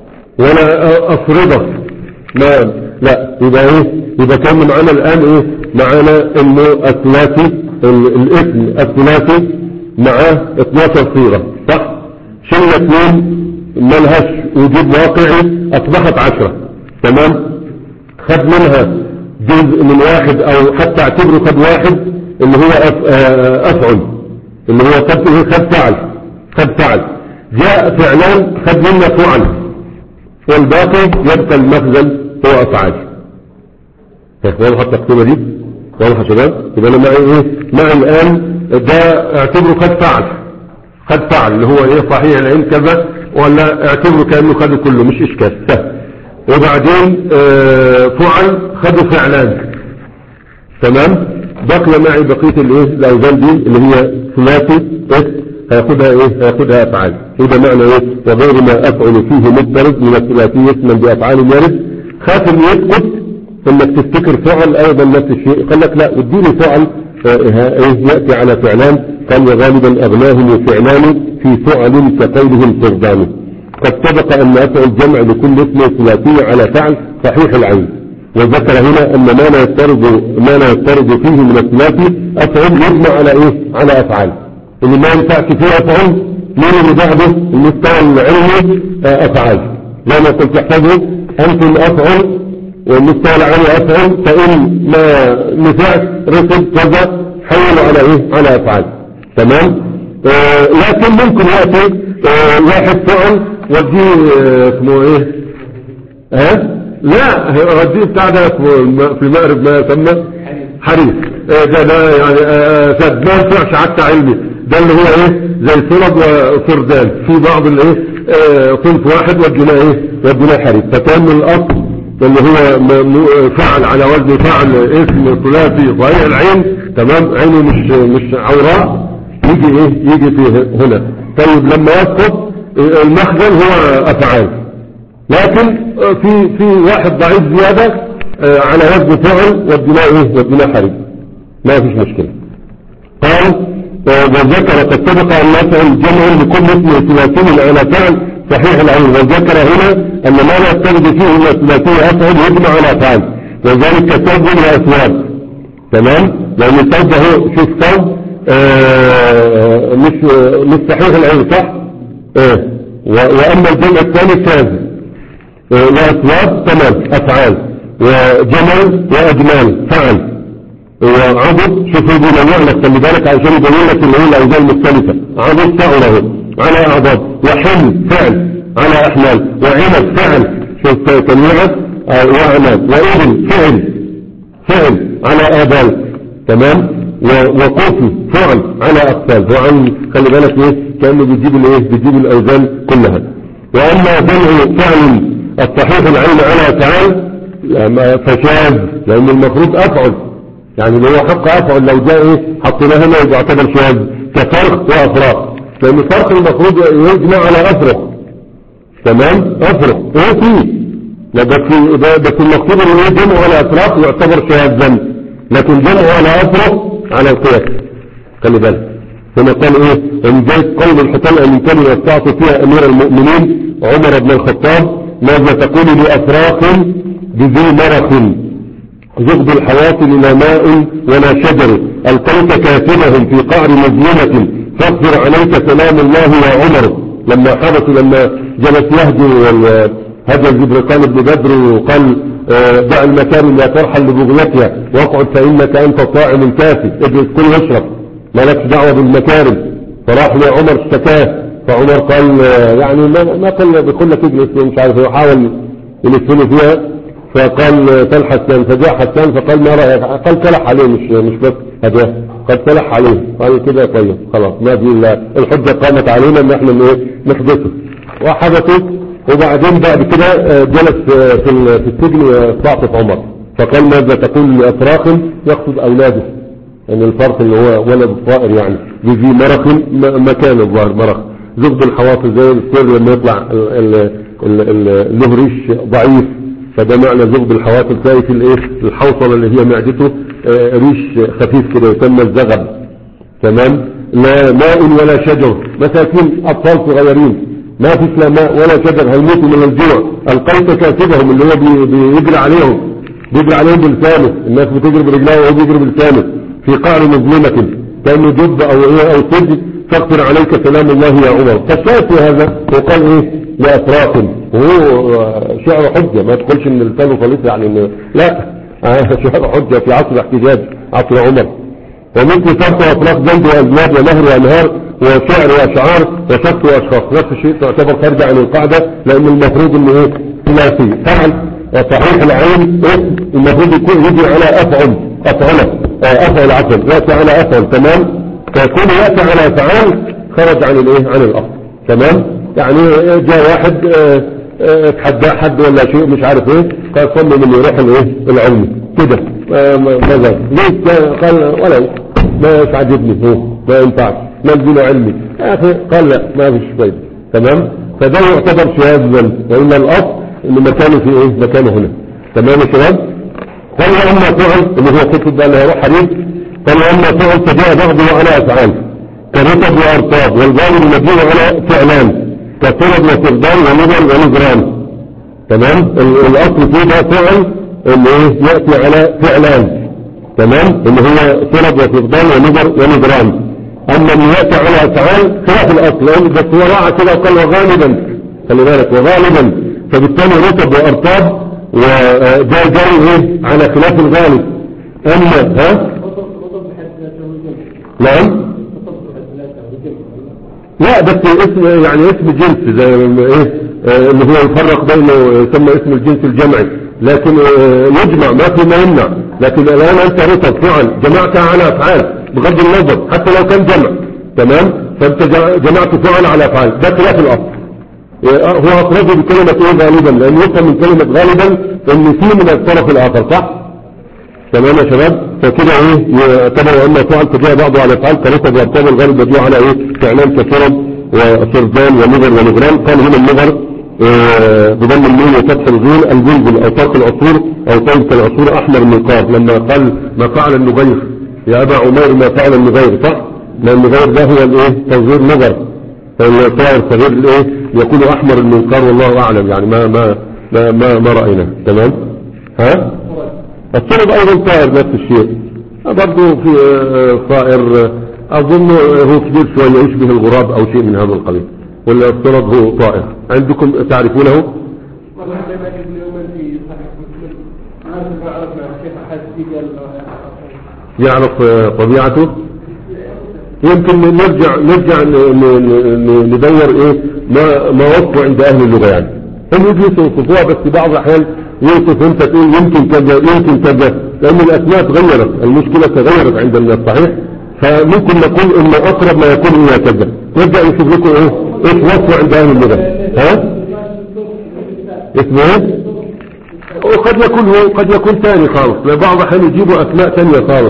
ولا افرضه، ما لا يبقى ايه يبقى كان معانا الان ايه معانا انه الثلاثي الاسم الثلاثي معاه اثناشر صيغة صح؟ شلنا اثنين ملهاش وجود واقعي اصبحت عشرة تمام. خد منها جزء من واحد او حتى اعتبره خد واحد اللي هو افعل اللي هو خد خد فعل خد فعل جاء فعلان خد منه فعل والباقي يبقى المخزن هو افعال. واضحة التقسيمة دي؟ واضحة يا شباب؟ يبقى انا معي ايه؟ معي الان ده اعتبره خد فعل خد فعل اللي هو ايه صحيح العين كذا ولا اعتبره كأنه خده كله مش اشكال سهل. وبعدين اه فعل خدوا فعلان تمام. بقي معي بقية الايه الاوزان دي اللي هي ثلاثي اس هياخدها ايه هياخدها افعال. وده معنى ايه وغير ما افعل فيه مضطرد من الثلاثي اسما بافعال يرد. خاف ان يسقط انك تفتكر فعل ايضا نفس الشيء قال لك لا وديني فعل اه يأتي على فعلان قال وغالبا اغناهم فعلان في فعل كقولهم سردان. قد سبق ان افعل جمع لكل اسم ثلاثي على فعل صحيح العين. وذكر هنا ان ما لا يفترض ما لا يفترض فيه من الثلاثي افعل يجمع على ايه على افعال اللي ما ينفعش فيه افعل من اللي بعده المستوى العلمي افعال زي ما كنت تحتاجه انتم افعل والمستوى العلمي افعل فان ما نفعت رسل كذا حولوا على ايه على افعال تمام. آه لكن ممكن ياتي آه واحد فعل وديه اسمه ايه ها لا وديه بتاع ده في المغرب ما يسمى حريف آه ده ده يعني آه سد ما ينفعش حتى علمي ده اللي هو ايه زي صلب وفردان في بعض الايه آه صنف واحد وديناه ايه وديناه حريف. فكان من الاصل اللي هو فعل على وزن فعل اسم ثلاثي صحيح العين تمام عينه مش مش عوراء يجي ايه يجي فيه هنا. طيب لما يسقط المخزن هو افعال لكن في في واحد ضعيف زيادة على وزن فعل وديناه ايه وديناه حريف ما فيش مشكلة. قال وذكر قد سبق ان نفعل جمع لكل اسم ثلاثي على فعل صحيح العين. وذكر هنا ان ما لا يستند فيه من الثلاثي افعل يجمع على افعال وذلك كثوب واثواب تمام. لان الثوب هو شوف ثوب آه مش مش صحيح العين صح آه واما الجمع الثاني شاذ آه واثواب تمام افعال وجمل واجمال فعل وعضد شوفوا بينوع لك خلي بالك عشان يبين لك اللي هي الاوزان المختلفه. عضد فعله على اعضاد وحمل فعل على احمال وعنب فعل شوف تنويعه آه وعنب وابن فعل فعل على آبال تمام. وقوفي فعل على أقفال وعن خلي بالك ايه كأنه بيجيب الايه بيجيب الأوزان كلها. وأما جمع فعل الصحيح العين على فعل فشاذ لأن المفروض أفعل يعني لو حق أفعل لو جاء ايه حطيناه هنا يبقى يعتبر شاذ كفرق وأفراق لأن الفرق المفروض يجمع على أفرق تمام. أفرق ايه فيه بس المقصود ان هو جمع على أفراق يعتبر شاذا لكن جمع على أفرق على القياس خلي بالك. هنا قال ايه ان جاءت قول الحكام ان كان يستعطي فيها امير المؤمنين عمر بن الخطاب ماذا تقول لأفراق بذي مرخ زغد الحواصل لا ماء ولا شجر القيت كاتبهم في قعر مظلمة فاغفر عليك سلام الله يا عمر. لما حدث لما جلس يهدي هذا الزبرقان بن بدر وقال دع المكان لا ترحل لبغيتها واقعد فإنك أنت طاعم الكافي اجلس كل واشرب ما لكش دعوة بالمكارم. فراح لعمر اشتكاه فعمر قال يعني ما, ما قال بيقول لك اجلس مش عارف يحاول يلفله فيها فقال تل حسان فجاء حسان فقال ما رأيك قال تلح عليه مش مش بس هذا قد تلح عليه قال كده طيب خلاص ما في الا الحجة قامت علينا ان احنا نحدثه وحدثه. وبعدين بعد كده جلس في في السجن صاحب عمر فقال ماذا تقول لأفراخ يقصد أولاده يعني الفرق اللي هو ولد الطائر يعني بيجي مرخ مكان الظاهر مرخ زغد الحواصل زي السر لما يطلع له ريش ضعيف فده معنى زغد الحواصل تلاقي في الايه الحوصلة اللي هي معدته ريش خفيف كده يسمى الزغب تمام. لا ماء ولا شجر مساكين أطفال صغيرين ما فيش لا ماء ولا شجر هيموتوا من الجوع. القيت كاتبهم اللي هو بيجري عليهم بيجري عليهم بلسانه، الناس بتجري برجلها وهو بيجري بلسانه في قعر مظلمة كأنه جب أو إيه أو سجن، فاغفر عليك سلام الله يا عمر. فالشاهد في هذا وقال إيه لأفراق، وهو شعر حجة، ما تقولش إن لسانه خليط يعني إن لا، شعر حجة في عصر احتجاج عصر عمر. ومثل فرق وأفراق جنب وأزواج ونهر وأنهار وشعر وأشعار وشط وأشخاص، نفس الشيء تعتبر خارجة عن القاعدة، لأن المفروض إنه إيه ثلاثي فعل. وصحيح العين اسم المفروض يكون يجي على أفعل أفعله أفعل عفوا يأتي على أفعل، تمام. فيكون يأتي على أفعال خرج عن الإيه عن الأصل، تمام. يعني جاء واحد اتحدى حد ولا شيء مش عارف ايه، قال صمم انه يروح الايه العلمي كده، ماذا ليش؟ قال ولو ما عجبني هو ما ينفعش نزله علمي يا اخي، قال لا ما فيش فايده، تمام. فده يعتبر شاذا، وان الاصل ان مكانه في ايه مكانه هنا، تمام يا شباب. قال اما فعل اللي هو كتب بقى اللي هيروح حديث، قال اما فعل فجاء بعضه على افعال كرتب وارطاب، والغالب مبني على فعلان كطلب وفردان ونظر ونظران، تمام. الاصل فيه ده فعل اللي ايه يأتي على فعلان، تمام، اللي هو طلب وفردان ونظر ونظران. اما اللي يأتي على افعال خلاف الاصل، لان بس هو راعى كده وقال وغالبا، خلي بالك وغالبا، فبالتالي رتب وارطاب وده جاي ايه على خلاف الغالب. اما ها نعم لا بس اسم يعني اسم جنس زي ايه اللي هو يفرق بينه يسمى اسم الجنس الجمعي، لكن يجمع ما في ما يمنع. لكن الان انت رتب فعل جمعتها على افعال بغض النظر حتى لو كان جمع، تمام. فانت جمعت فعل على افعال، ده خلاف الاصل. هو اخرجه بكلمة ايه غالبا، لان يفهم من كلمة غالبا ان في من الطرف الاخر، صح تمام يا شباب. فكده ايه يعتبر اما فعل فجاء بعضه على افعال كرتب وارطاب، الغالب يجوا على ايه فعلان كسرب وسردان ونظر ونظران. قال هنا النظر بضم الميم وفتح الغين البلبل او طرق العصور او طيب العصور احمر النقاب، لما قال ما فعل النغير يا ابا عمير ما فعل النغير، صح، لان النغير ده هو الايه تصغير نظر، فالصغير صغير الايه يكون احمر المنقار، والله اعلم يعني ما ما ما ما, ما راينا، تمام. ها الطرب ايضا طائر نفس الشيء برضه، في طائر اظن هو كبير شويه يشبه الغراب او شيء من هذا القبيل، ولا الطرب هو طائر عندكم تعرفونه؟ يعرف طبيعته، يمكن نرجع نرجع ندور ايه ما ما وصفه عند اهل اللغه، يعني هم يجلسوا يوصفوها، بس بعض الاحيان يوصف انت تقول يمكن كذا يمكن كذا، لان الاسماء تغيرت، المشكله تغيرت عند الناس، صحيح. فممكن نقول ان اقرب ما يكون الى كذا، نرجع نشوف لكم ايه ايش وصفه عند اهل اللغه. ها اسمه ايه؟ وقد يكون هو قد يكون ثاني خالص، لبعض الاحيان يجيبوا اسماء ثانيه خالص.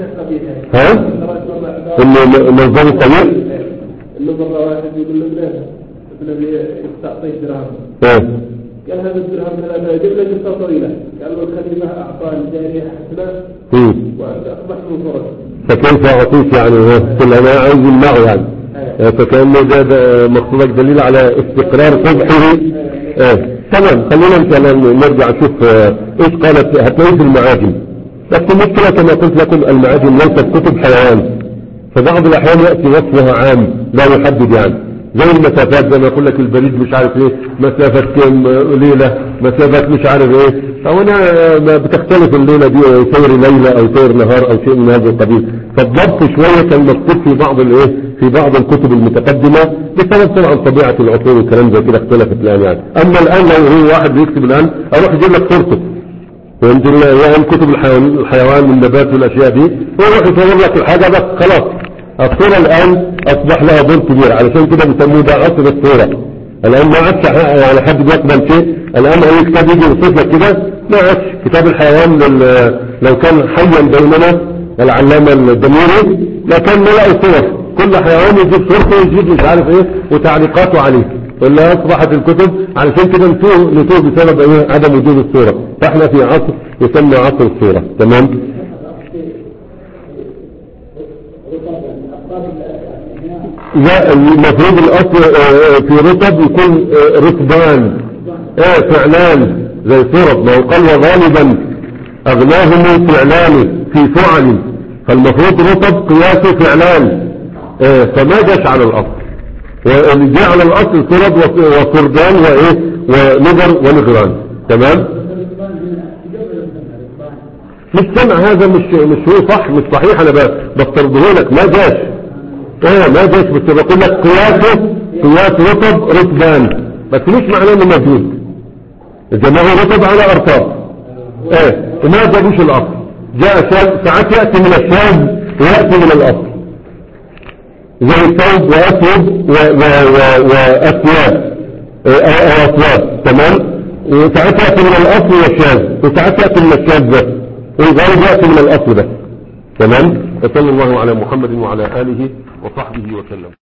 ها النظام الطويل النظر واحد يقول له الذي تعطيه درهم، قال هذا الدرهم هذا جبل جبل طويلة، قال له الخليفة أعطاه الجارية حسنة وأنت أصبحت من فرج، فكيف أعطيك يعني كل أنا عايز الماء يعني آه. فكأنه ده مقصودك دليل على استقرار قبحه. آه. تمام، خلينا إن شاء الله نرجع نشوف آه. إيش قالت هتلاقيه في المعاجم، بس المشكلة كما قلت لكم المعاجم ليست كتب حيوان، فبعض الأحيان يأتي وصفها عام لا يحدد، يعني زي المسافات زي ما يقول لك البريد مش عارف ايه مسافة كم ليلة، مسافة مش عارف ايه، او انا بتختلف الليلة دي سير ليلة او سير نهار او شيء من هذا القبيل. فالضبط شوية كان مذكور في بعض الايه في بعض الكتب المتقدمة بسبب طبعا طبيعة العصور والكلام زي كده اختلفت الان يعني. اما الان لو هو واحد بيكتب الان اروح يجيب لك صورته فهمت، يعني كتب الحيوان الحيوان والنبات والاشياء دي، هو يروح يصور لك الحاجة بس خلاص. الصورة الآن أصبح لها دور كبير، علشان كده بيسموه ده عصر الصورة. الآن ما عادش يعني حد بيقبل شيء، الآن أي كتاب يجي يوصف لك كده ما عادش. كتاب الحيوان لو كان حيا بيننا العلامة الدميري لكان نلاقي صور، كل حيوان يجيب صورته ويجيب مش عارف ايه وتعليقاته عليه، ولا أصبحت الكتب علشان كده نتوه نتوه بسبب ايه عدم وجود الصورة. فاحنا في عصر يسمى عصر الصورة، تمام. لا المفروض الاصل في رطب يكون رطبان ايه فعلان زي صرب، ما هو قال غالبا أغناهم فعلان في فعل، فالمفروض رطب قياسه فعلان، اه فما جاش على الأصل، واللي جاء على الأصل سرد وسردان وإيه ونجر ونجران. تمام. مش سمع هذا، مش مش هو صح، مش صحيح، أنا بفترضه لك ما جاش، اه ما جاش، بس بقول لك قياسه قياس رطب رطبان، بس مش معناه انه موجود. جمعوا رطب على ارطاب، اه وما جابوش الاصل، جاء شاذ، ساعات ياتي من الشاذ وياتي من الاصل، زي الثوب واسود واسواد او اصوات. تمام. وساعات ياتي من الاصل والشاذ، وساعات ياتي من الشاذ بس، والغالب ياتي من الاصل بس. تمام. وصلى الله على محمد وعلى اله وصحبه وسلم.